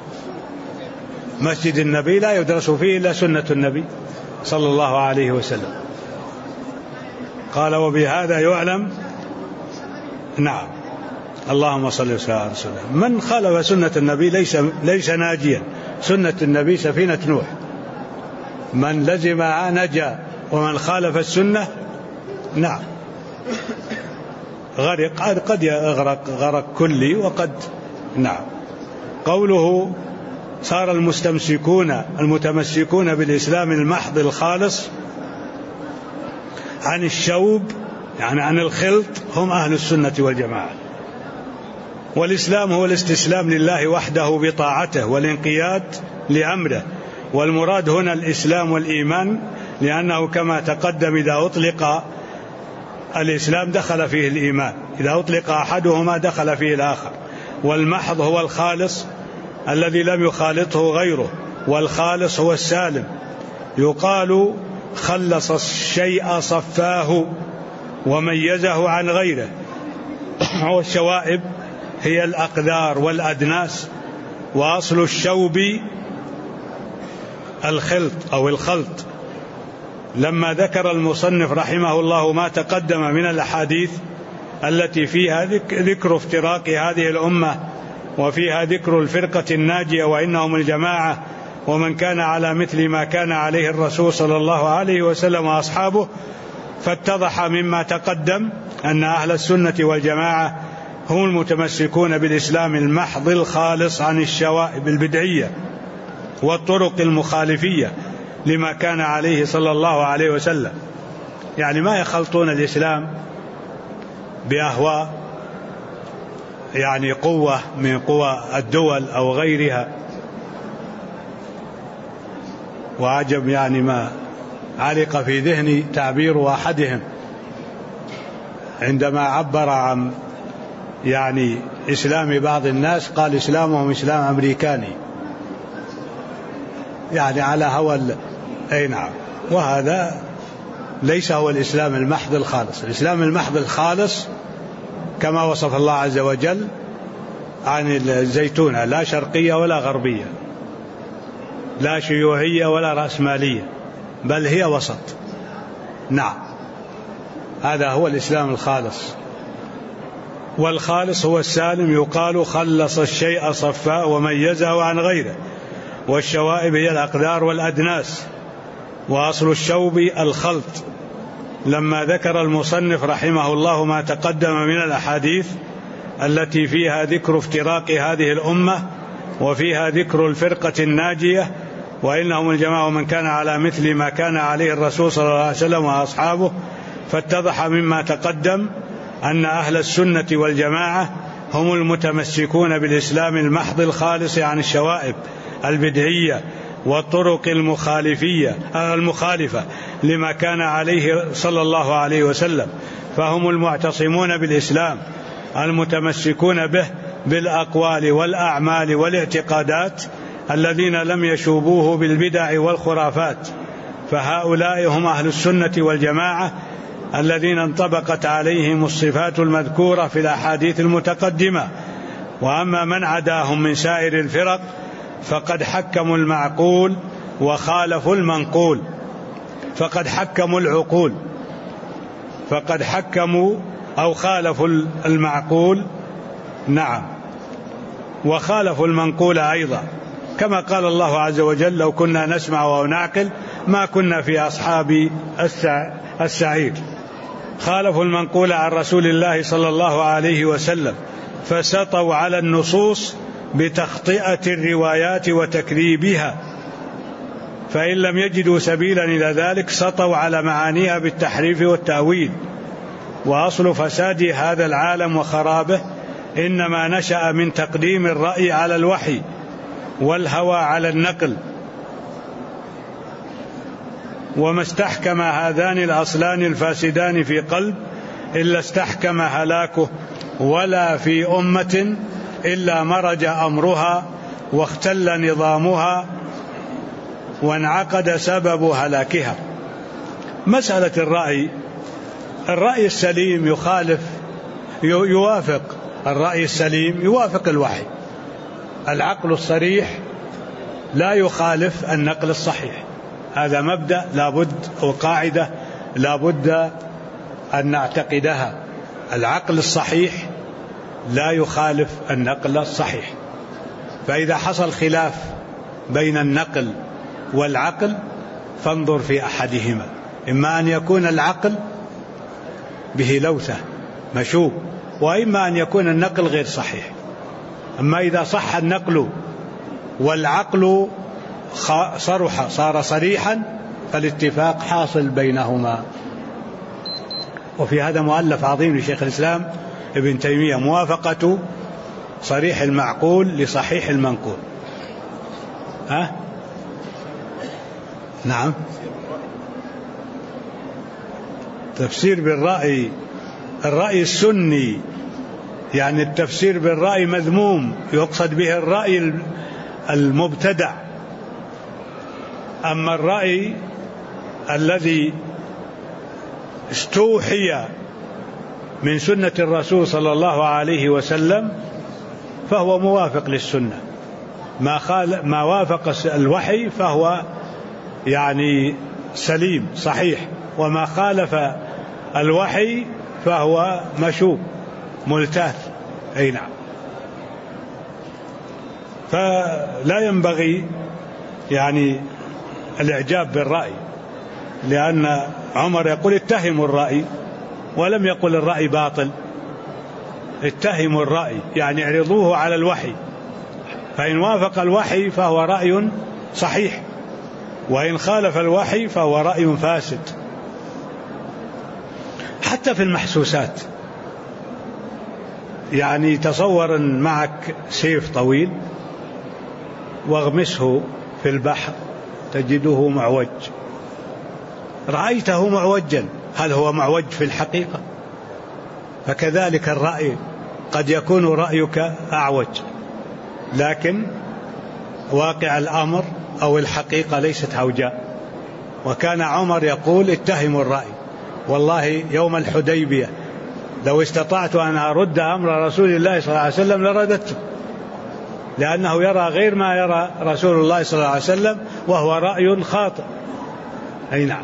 مسجد النبي لا يدرس فيه إلا سنة النبي صلى الله عليه وسلم. قال وبهذا يعلم. نعم، اللهم صل وسلم على رسول الله. من خالف سنة النبي ليس ناجيا. سنة النبي سفينة نوح، من لزمها نجا، ومن خالف السنة نعم غرق، قد يغرق غرق كلي وقد نعم. قوله صار المتمسكون بالإسلام المحض الخالص عن الشوب، يعني عن الخلط، هم أهل السنة والجماعة. والإسلام هو الاستسلام لله وحده بطاعته والانقياد لأمره، والمراد هنا الإسلام والإيمان، لأنه كما تقدم إذا أطلق الإسلام دخل فيه الإيمان، إذا أطلق أحدهما دخل فيه الآخر. والمحض هو الخالص الذي لم يخالطه غيره، والخالص هو السالم. يقال خلص الشيء صفاه وميزه عن غيره. والشوائب هي الأقذار والأدناس، وأصل الشوب الخلط أو الخلط. لما ذكر المصنف رحمه الله ما تقدم من الأحاديث التي فيها ذكر افتراق هذه الأمة وفيها ذكر الفرقة الناجية وإنهم الجماعة ومن كان على مثل ما كان عليه الرسول صلى الله عليه وسلم وأصحابه. فاتضح مما تقدم أن أهل السنة والجماعة هم المتمسكون بالإسلام المحض الخالص عن الشوائب البدعية والطرق المخالفية لما كان عليه صلى الله عليه وسلم. يعني ما يخلطون الإسلام بأهواء يعني قوة من قوى الدول أو غيرها. وعجب يعني ما علق في ذهني تعبير أحدهم عندما عبر عن يعني إسلام بعض الناس، قال إسلامهم إسلام أمريكاني، يعني على هوى أي نعم. وهذا ليس هو الإسلام المحض الخالص. الإسلام المحض الخالص كما وصف الله عز وجل عن الزيتونة، لا شرقية ولا غربية، لا شيوعية ولا رأسمالية، بل هي وسط. نعم، هذا هو الإسلام الخالص. والخالص هو السالم، يقال خلص الشيء صفاء وميزه عن غيره. والشوائب هي الأقدار والأدناس، وأصل الشوب الخلط. لما ذكر المصنف رحمه الله ما تقدم من الأحاديث التي فيها ذكر افتراق هذه الأمة وفيها ذكر الفرقة الناجية وإنهم الجماعة ومن كان على مثل ما كان عليه الرسول صلى الله عليه وسلم وأصحابه، فاتضح مما تقدم أن أهل السنة والجماعة هم المتمسكون بالإسلام المحض الخالص عن الشوائب البدعية والطرق المخالفة لما كان عليه صلى الله عليه وسلم. فهم المعتصمون بالإسلام المتمسكون به بالأقوال والأعمال والاعتقادات الذين لم يشوبوه بالبدع والخرافات. فهؤلاء هم أهل السنة والجماعة الذين انطبقت عليهم الصفات المذكورة في الأحاديث المتقدمة. وأما من عداهم من سائر الفرق فقد حكموا المعقول وخالفوا المنقول، فقد حكموا العقول، فقد حكموا أو خالفوا المعقول، نعم، وخالفوا المنقول أيضا، كما قال الله عز وجل: لو كنا نسمع أو نعقل ما كنا في أصحاب السعير. خالفوا المنقول عن رسول الله صلى الله عليه وسلم، فسطوا على النصوص بتخطئة الروايات وتكذيبها، فإن لم يجدوا سبيلا إلى ذلك سطوا على معانيها بالتحريف والتأويل. وأصل فساد هذا العالم وخرابه إنما نشأ من تقديم الرأي على الوحي والهوى على النقل. وما استحكم هذان الأصلان الفاسدان في قلب إلا استحكم هلاكه، ولا في أمة إلا مرج أمرها واختل نظامها وانعقد سبب هلاكها. مسألة الرأي السليم يوافق الرأي السليم يوافق الوحي. العقل الصريح لا يخالف النقل الصحيح. هذا مبدأ لابد وقاعدة لابد أن نعتقدها. العقل الصحيح لا يخالف النقل الصحيح. فإذا حصل خلاف بين النقل والعقل فانظر في أحدهما، إما أن يكون العقل به لوثة مشوب، وإما أن يكون النقل غير صحيح. أما إذا صح النقل والعقل صار صريحا فالاتفاق حاصل بينهما. وفي هذا مؤلف عظيم لشيخ الإسلام ابن تيمية: موافقة صريح المعقول لصحيح المنقول. نعم، تفسير بالرأي، الرأي السني، يعني التفسير بالرأي مذموم، يقصد به الرأي المبتدع. أما الرأي الذي استوحي من سنة الرسول صلى الله عليه وسلم فهو موافق للسنة. ما وافق الوحي فهو يعني سليم صحيح، وما خالف الوحي فهو مشوب ملتاث. أي نعم. فلا ينبغي يعني الإعجاب بالرأي، لأن عمر يقول اتهموا الرأي، ولم يقل الرأي باطل. اتهموا الرأي يعني اعرضوه على الوحي، فإن وافق الوحي فهو رأي صحيح، وإن خالف الوحي فهو رأي فاسد. حتى في المحسوسات، يعني تصور معك سيف طويل واغمسه في البحر تجده معوج، رأيته معوجا، هل هو معوج في الحقيقة؟ فكذلك الرأي، قد يكون رأيك أعوج، لكن واقع الأمر أو الحقيقة ليست عوجاء. وكان عمر يقول اتهموا الرأي. والله يوم الحديبية لو استطعت أن أرد أمر رسول الله صلى الله عليه وسلم لرددته، لأنه يرى غير ما يرى رسول الله صلى الله عليه وسلم، وهو رأي خاطئ. أي نعم.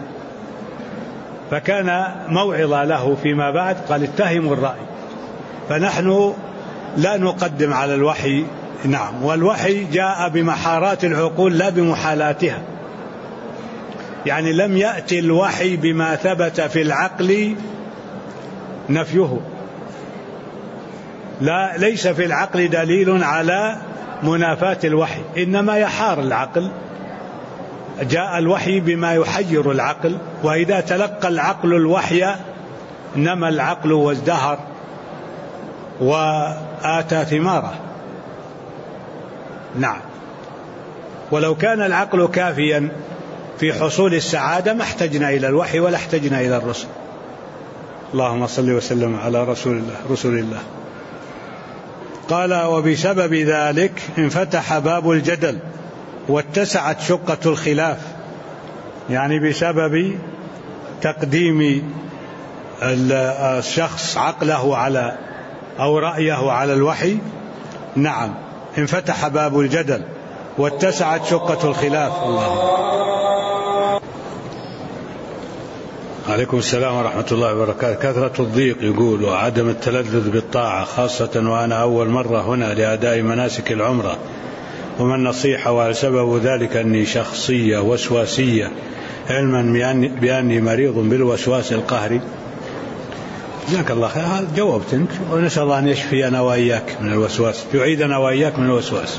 فكان موعظة له فيما بعد، قال اتهموا الرأي. فنحن لا نقدم على الوحي. نعم. والوحي جاء بمحارات العقول لا بمحالاتها، يعني لم يأتي الوحي بما ثبت في العقل نفيه، لا، ليس في العقل دليل على منافاة الوحي، إنما يحار العقل. جاء الوحي بما يحير العقل، وإذا تلقى العقل الوحي نمى العقل وازدهر وآتى ثماره. نعم. ولو كان العقل كافيا في حصول السعادة ما احتجنا إلى الوحي ولا احتجنا إلى الرسل. اللهم صل وسلم على رسول الله. قال وبسبب ذلك انفتح باب الجدل واتسعت شقة الخلاف، يعني بسبب تقديم الشخص عقله على أو رأيه على الوحي. نعم. انفتح باب الجدل واتسعت شقة الخلاف. الله. عليكم السلام ورحمة الله وبركاته. كثرة الضيق يقول وعدم التلذذ بالطاعة، خاصة وأنا أول مرة هنا لأداء مناسك العمرة، وما النصيحة؟ وسبب ذلك أني شخصية وسواسية، علما بأني مريض بالوسواس القهري. جزاك الله خير، هذا جاوبت أنت، ونسأل الله أن يشفينا وإياك من الوسواس، يعيدنا وإياك من الوسواس.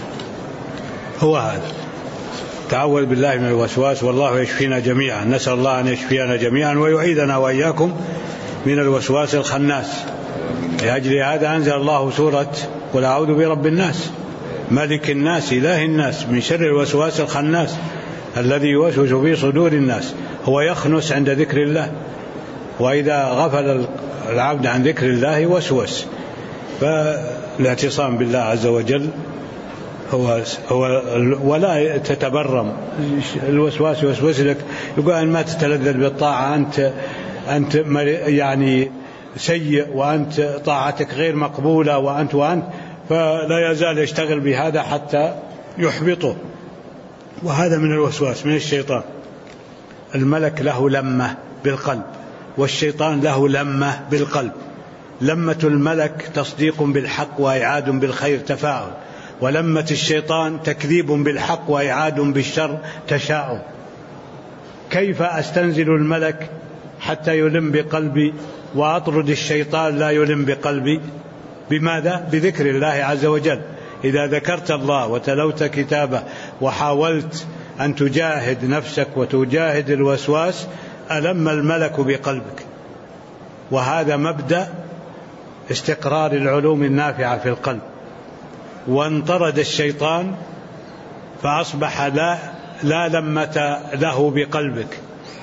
هو هذا، تعوذ بالله من الوسواس، والله يشفينا جميعا. نسأل الله أن يشفينا جميعا ويعيدنا وإياكم من الوسواس الخناس. لأجل هذا أنزل الله سورة قل أعوذ برب الناس ملك الناس إله الناس من شر الوسواس الخناس الذي يوسوس في صدور الناس. هو يخنس عند ذكر الله، وإذا غفل العبد عن ذكر الله وسوس. فالاعتصام بالله عز وجل هو ولا تتبرم. الوسواس يوسوس لك، يقول أن ما تتلذذ بالطاعة، أنت يعني سيء، وأنت طاعتك غير مقبولة، وأنت فلا يزال يشتغل بهذا حتى يحبطه. وهذا من الوسواس من الشيطان. الملك له لمة بالقلب، والشيطان له لمة بالقلب. لمة الملك تصديق بالحق وإعاد بالخير تفاؤل، ولمة الشيطان تكذيب بالحق وإعاد بالشر تشاؤم. كيف أستنزل الملك حتى يلم بقلبي، وأطرد الشيطان لا يلم بقلبي؟ بماذا؟ بذكر الله عز وجل. إذا ذكرت الله وتلوت كتابه وحاولت أن تجاهد نفسك وتجاهد الوسواس، ألم الملك بقلبك. وهذا مبدأ استقرار العلوم النافعة في القلب. وانطرد الشيطان فأصبح لا لمة له بقلبك.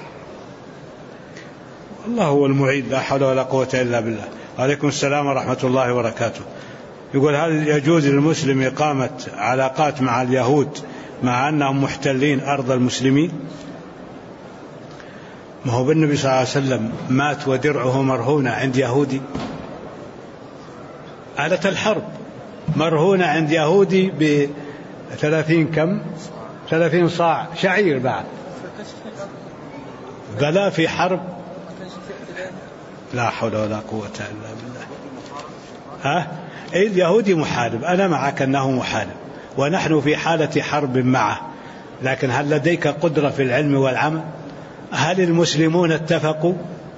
الله هو المعيد، لا حول ولا قوة إلا بالله. عليكم السلام ورحمة الله وبركاته. يقول هل يجوز للمسلم إقامة علاقات مع اليهود مع أنهم محتلين أرض المسلمين؟ ما هو بالنبي صلى الله عليه وسلم مات ودرعه مرهونة عند يهودي. آلة الحرب مرهونة عند يهودي ب30 صاع شعير بعد. قال في حرب، لا حول ولا قوة إلا بالله. اليهودي محارب، أنا معك أنه محارب، ونحن في حالة حرب معه، لكن هل لديك قدرة في العلم والعمل؟ هل المسلمون اتفقوا؟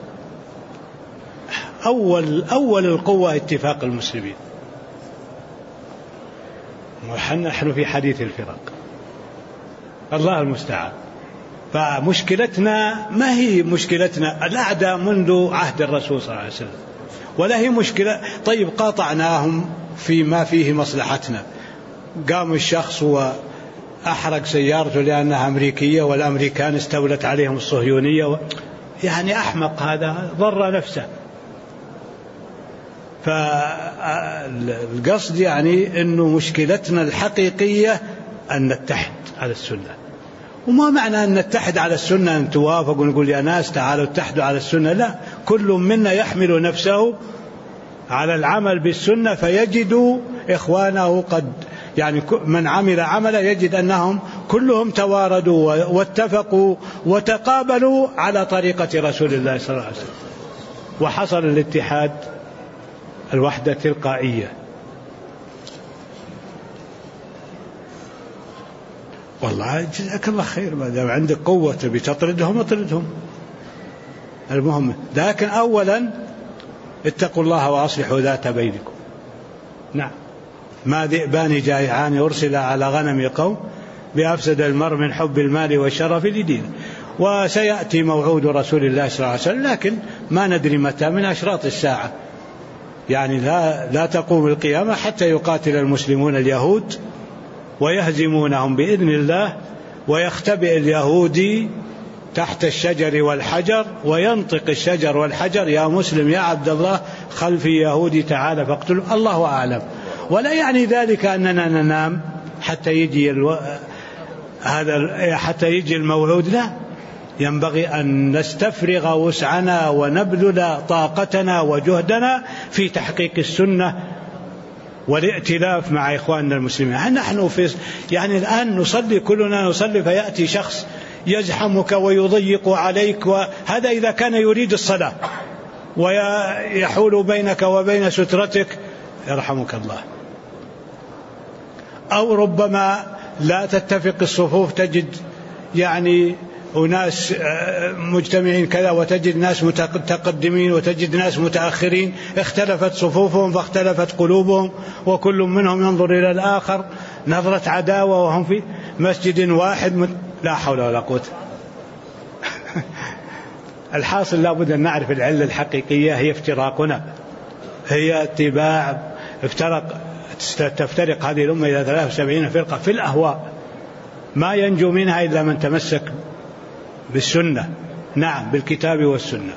أول القوة اتفاق المسلمين، ونحن في حديث الفرق، الله المستعان. فمشكلتنا ما هي مشكلتنا الأعداء منذ عهد الرسول صلى الله عليه وسلم، ولا هي مشكلة. طيب قاطعناهم فيما فيه مصلحتنا، قام الشخص وأحرق سيارته لأنها أمريكية والأمريكان استولت عليهم الصهيونية، يعني أحمق، هذا ضر نفسه. فالقصد يعني أنه مشكلتنا الحقيقية أن نتحد على السنة. وما معنى أن نتحد على السنة أن توافق ونقول يا ناس تعالوا اتحدوا على السنة، لا، كل منا يحمل نفسه على العمل بالسنة فيجد إخوانه قد يعني من عمل عملا يجد أنهم كلهم تواردوا واتفقوا وتقابلوا على طريقة رسول الله صلى الله عليه وسلم، وحصل الاتحاد، الوحدة تلقائية. والله جزاك الله خير، ما دام عندك قوة تبي تطردهم اطردهم، المهم. لكن أولا اتقوا الله وأصلحوا ذات بينكم. نعم، ما ذئبان جائعان أرسل على غنم قوم بأفسد المرء من حب المال والشرف لدينه. وسيأتي موعود رسول الله صلى الله عليه وسلم، لكن ما ندري متى، من أشراط الساعة، يعني لا تقوم القيامة حتى يقاتل المسلمون اليهود ويهزمونهم بإذن الله، ويختبئ اليهودي تحت الشجر والحجر وينطق الشجر والحجر يا مسلم يا عبد الله خلفي يهودي تعالى فاقتله. الله أعلم. ولا يعني ذلك أننا ننام حتى يجي الموعود، لا، ينبغي أن نستفرغ وسعنا ونبذل طاقتنا وجهدنا في تحقيق السنة والائتلاف مع إخواننا المسلمين. نحن يعني الآن نصلي، كلنا نصلي، فيأتي شخص يزحمك ويضيق عليك، وهذا إذا كان يريد الصلاة ويحول بينك وبين سترتك، يرحمك الله. أو ربما لا تتفق الصفوف، تجد يعني وناس مجتمعين كذا، وتجد ناس متقدمين وتجد ناس متأخرين، اختلفت صفوفهم فاختلفت قلوبهم، وكل منهم ينظر إلى الآخر نظرة عداوة وهم في مسجد واحد. لا حول ولا قوة. الحاصل لابد أن نعرف العلة الحقيقية هي افتراقنا، هي اتباع تفترق هذه الأمة إلى 73 فرقة في الأهواء، ما ينجو منها إلا من تمسك بالسنة، نعم، بالكتاب والسنة.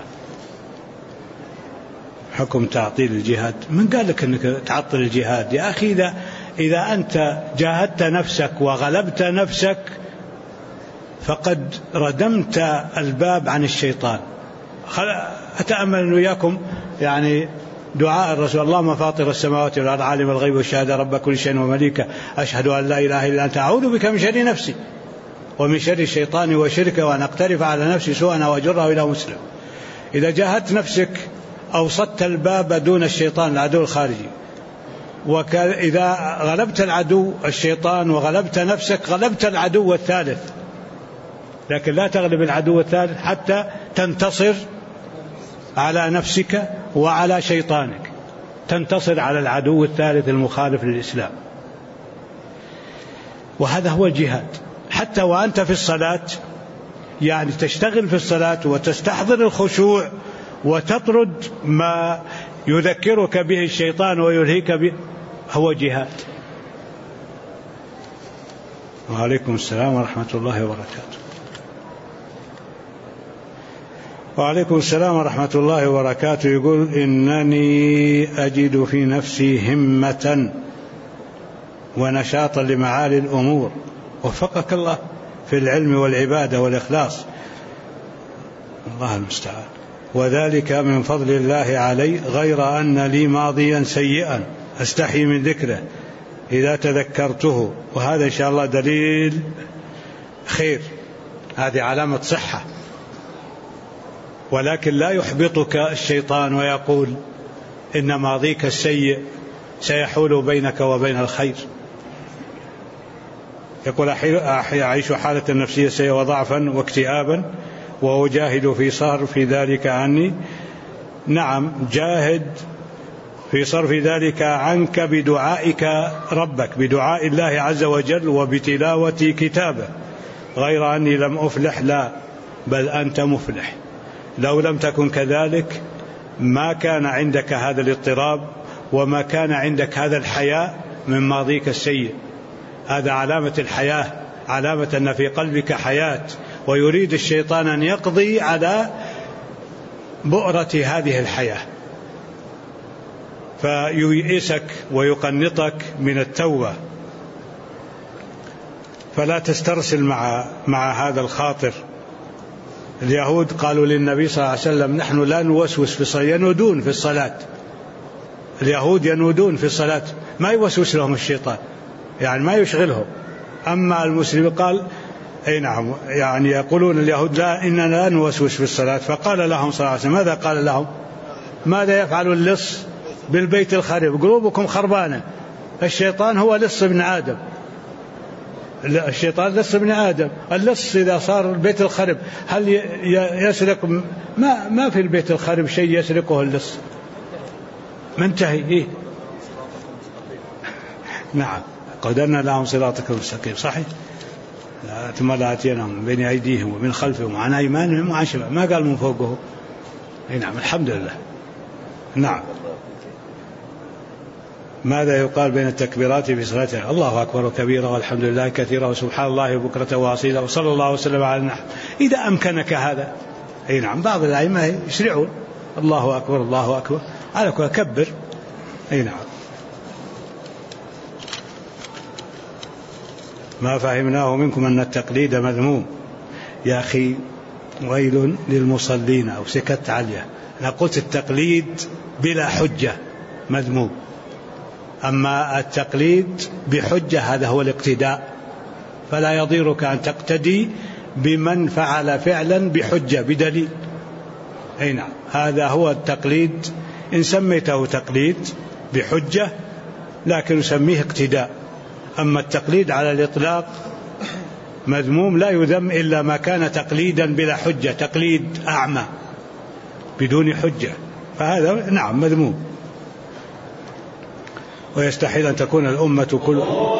حكم تعطيل الجهاد، من قال لك أنك تعطل الجهاد يا أخي؟ إذا أنت جاهدت نفسك وغلبت نفسك فقد ردمت الباب عن الشيطان. أتأمل أن وياكم يعني دعاء الرسول: اللهم فاطر السماوات والأرض عالم الغيب والشهادة رب كل شيء ومليكه أشهد أن لا إله إلا أنت أعوذ بك من شر نفسي ومن شر الشيطان وشركه وأن أقترف على نفسي سوءا وأجره إلى مسلم. إذا جاهدت نفسك أوسطت الباب دون الشيطان العدو الخارجي، وإذا غلبت العدو الشيطان وغلبت نفسك غلبت العدو الثالث، لكن لا تغلب العدو الثالث حتى تنتصر على نفسك وعلى شيطانك، تنتصر على العدو الثالث المخالف للإسلام. وهذا هو الجهاد. حتى وأنت في الصلاة، يعني تشتغل في الصلاة وتستحضر الخشوع وتطرد ما يذكرك به الشيطان ويلهيك به، هو جهاد. وعليكم السلام ورحمة الله وبركاته. وعليكم السلام ورحمة الله وبركاته. يقول: إنني أجد في نفسي همة ونشاطا لمعالي الأمور، وفقك الله في العلم والعبادة والإخلاص، الله المستعان، وذلك من فضل الله علي، غير أن لي ماضيا سيئا أستحي من ذكره إذا تذكرته، وهذا إن شاء الله دليل خير، هذه علامة صحة. ولكن لا يحبطك الشيطان ويقول إن ماضيك السيء سيحول بينك وبين الخير. يقول أعيش حالة نفسية سيئة وضعفا واكتئابا وأجاهد في صرف ذلك عني. نعم، جاهد في صرف ذلك عنك بدعائك ربك، بدعاء الله عز وجل وبتلاوة كتابه، غير أني لم أفلح، لا، بل أنت مفلح. لو لم تكن كذلك ما كان عندك هذا الاضطراب وما كان عندك هذا الحياء من ماضيك السيء. هذا علامة الحياة، علامة أن في قلبك حياة، ويريد الشيطان أن يقضي على بؤرة هذه الحياة فييئسك ويقنطك من التوبة. فلا تسترسل مع هذا الخاطر. اليهود قالوا للنبي صلى الله عليه وسلم: نحن لا نوسوس في الصلاة. ينودون في الصلاة، اليهود ينودون في الصلاة، ما يوسوس لهم الشيطان، يعني ما يشغلهم. أما المسلم قال: أي نعم، يعني يقولون اليهود: لا، إننا لا نوسوس في الصلاة. فقال لهم صلى الله عليه وسلم: ماذا قال لهم؟ ماذا يفعل اللص بالبيت الخرب؟ قلوبكم خربانة. الشيطان هو لص ابن آدم، الشيطان لص ابن آدم. اللص إذا صار البيت الخرب هل يسرق؟ ما في البيت الخرب شيء يسرقه اللص، منتهي. إيه؟ نعم، قدرنا لهم صراطك المستقيم، صحيح. ثم لآتينهم من بين أيديهم ومن خلفهم وعن أيمانهم وعن شمالهم، ما قال من فوقهم. نعم، الحمد لله. نعم. ماذا يقال بين التكبيرات في صلاتها؟ الله أكبر كبيرا والحمد لله كثيرا وسبحان الله بكرة وأصيلا وصلى الله وسلم على النحو، إذا أمكنك هذا. أي نعم، بعض الأئمة يشرعون الله أكبر الله أكبر على كل كبر. أي نعم. ما فهمناه منكم أن التقليد مذموم. يا أخي ويل للمصلين، أو سكت عليه. أنا قلت التقليد بلا حجة مذموم، أما التقليد بحجة هذا هو الاقتداء. فلا يضيرك أن تقتدي بمن فعل فعلا بحجة بدليل. أي نعم، هذا هو التقليد، إن سميته تقليد بحجة لكن نسميه اقتداء. أما التقليد على الإطلاق مذموم، لا يذم إلا ما كان تقليدا بلا حجة، تقليد أعمى بدون حجة، فهذا نعم مذموم. ويستحيل أن تكون الأمة كل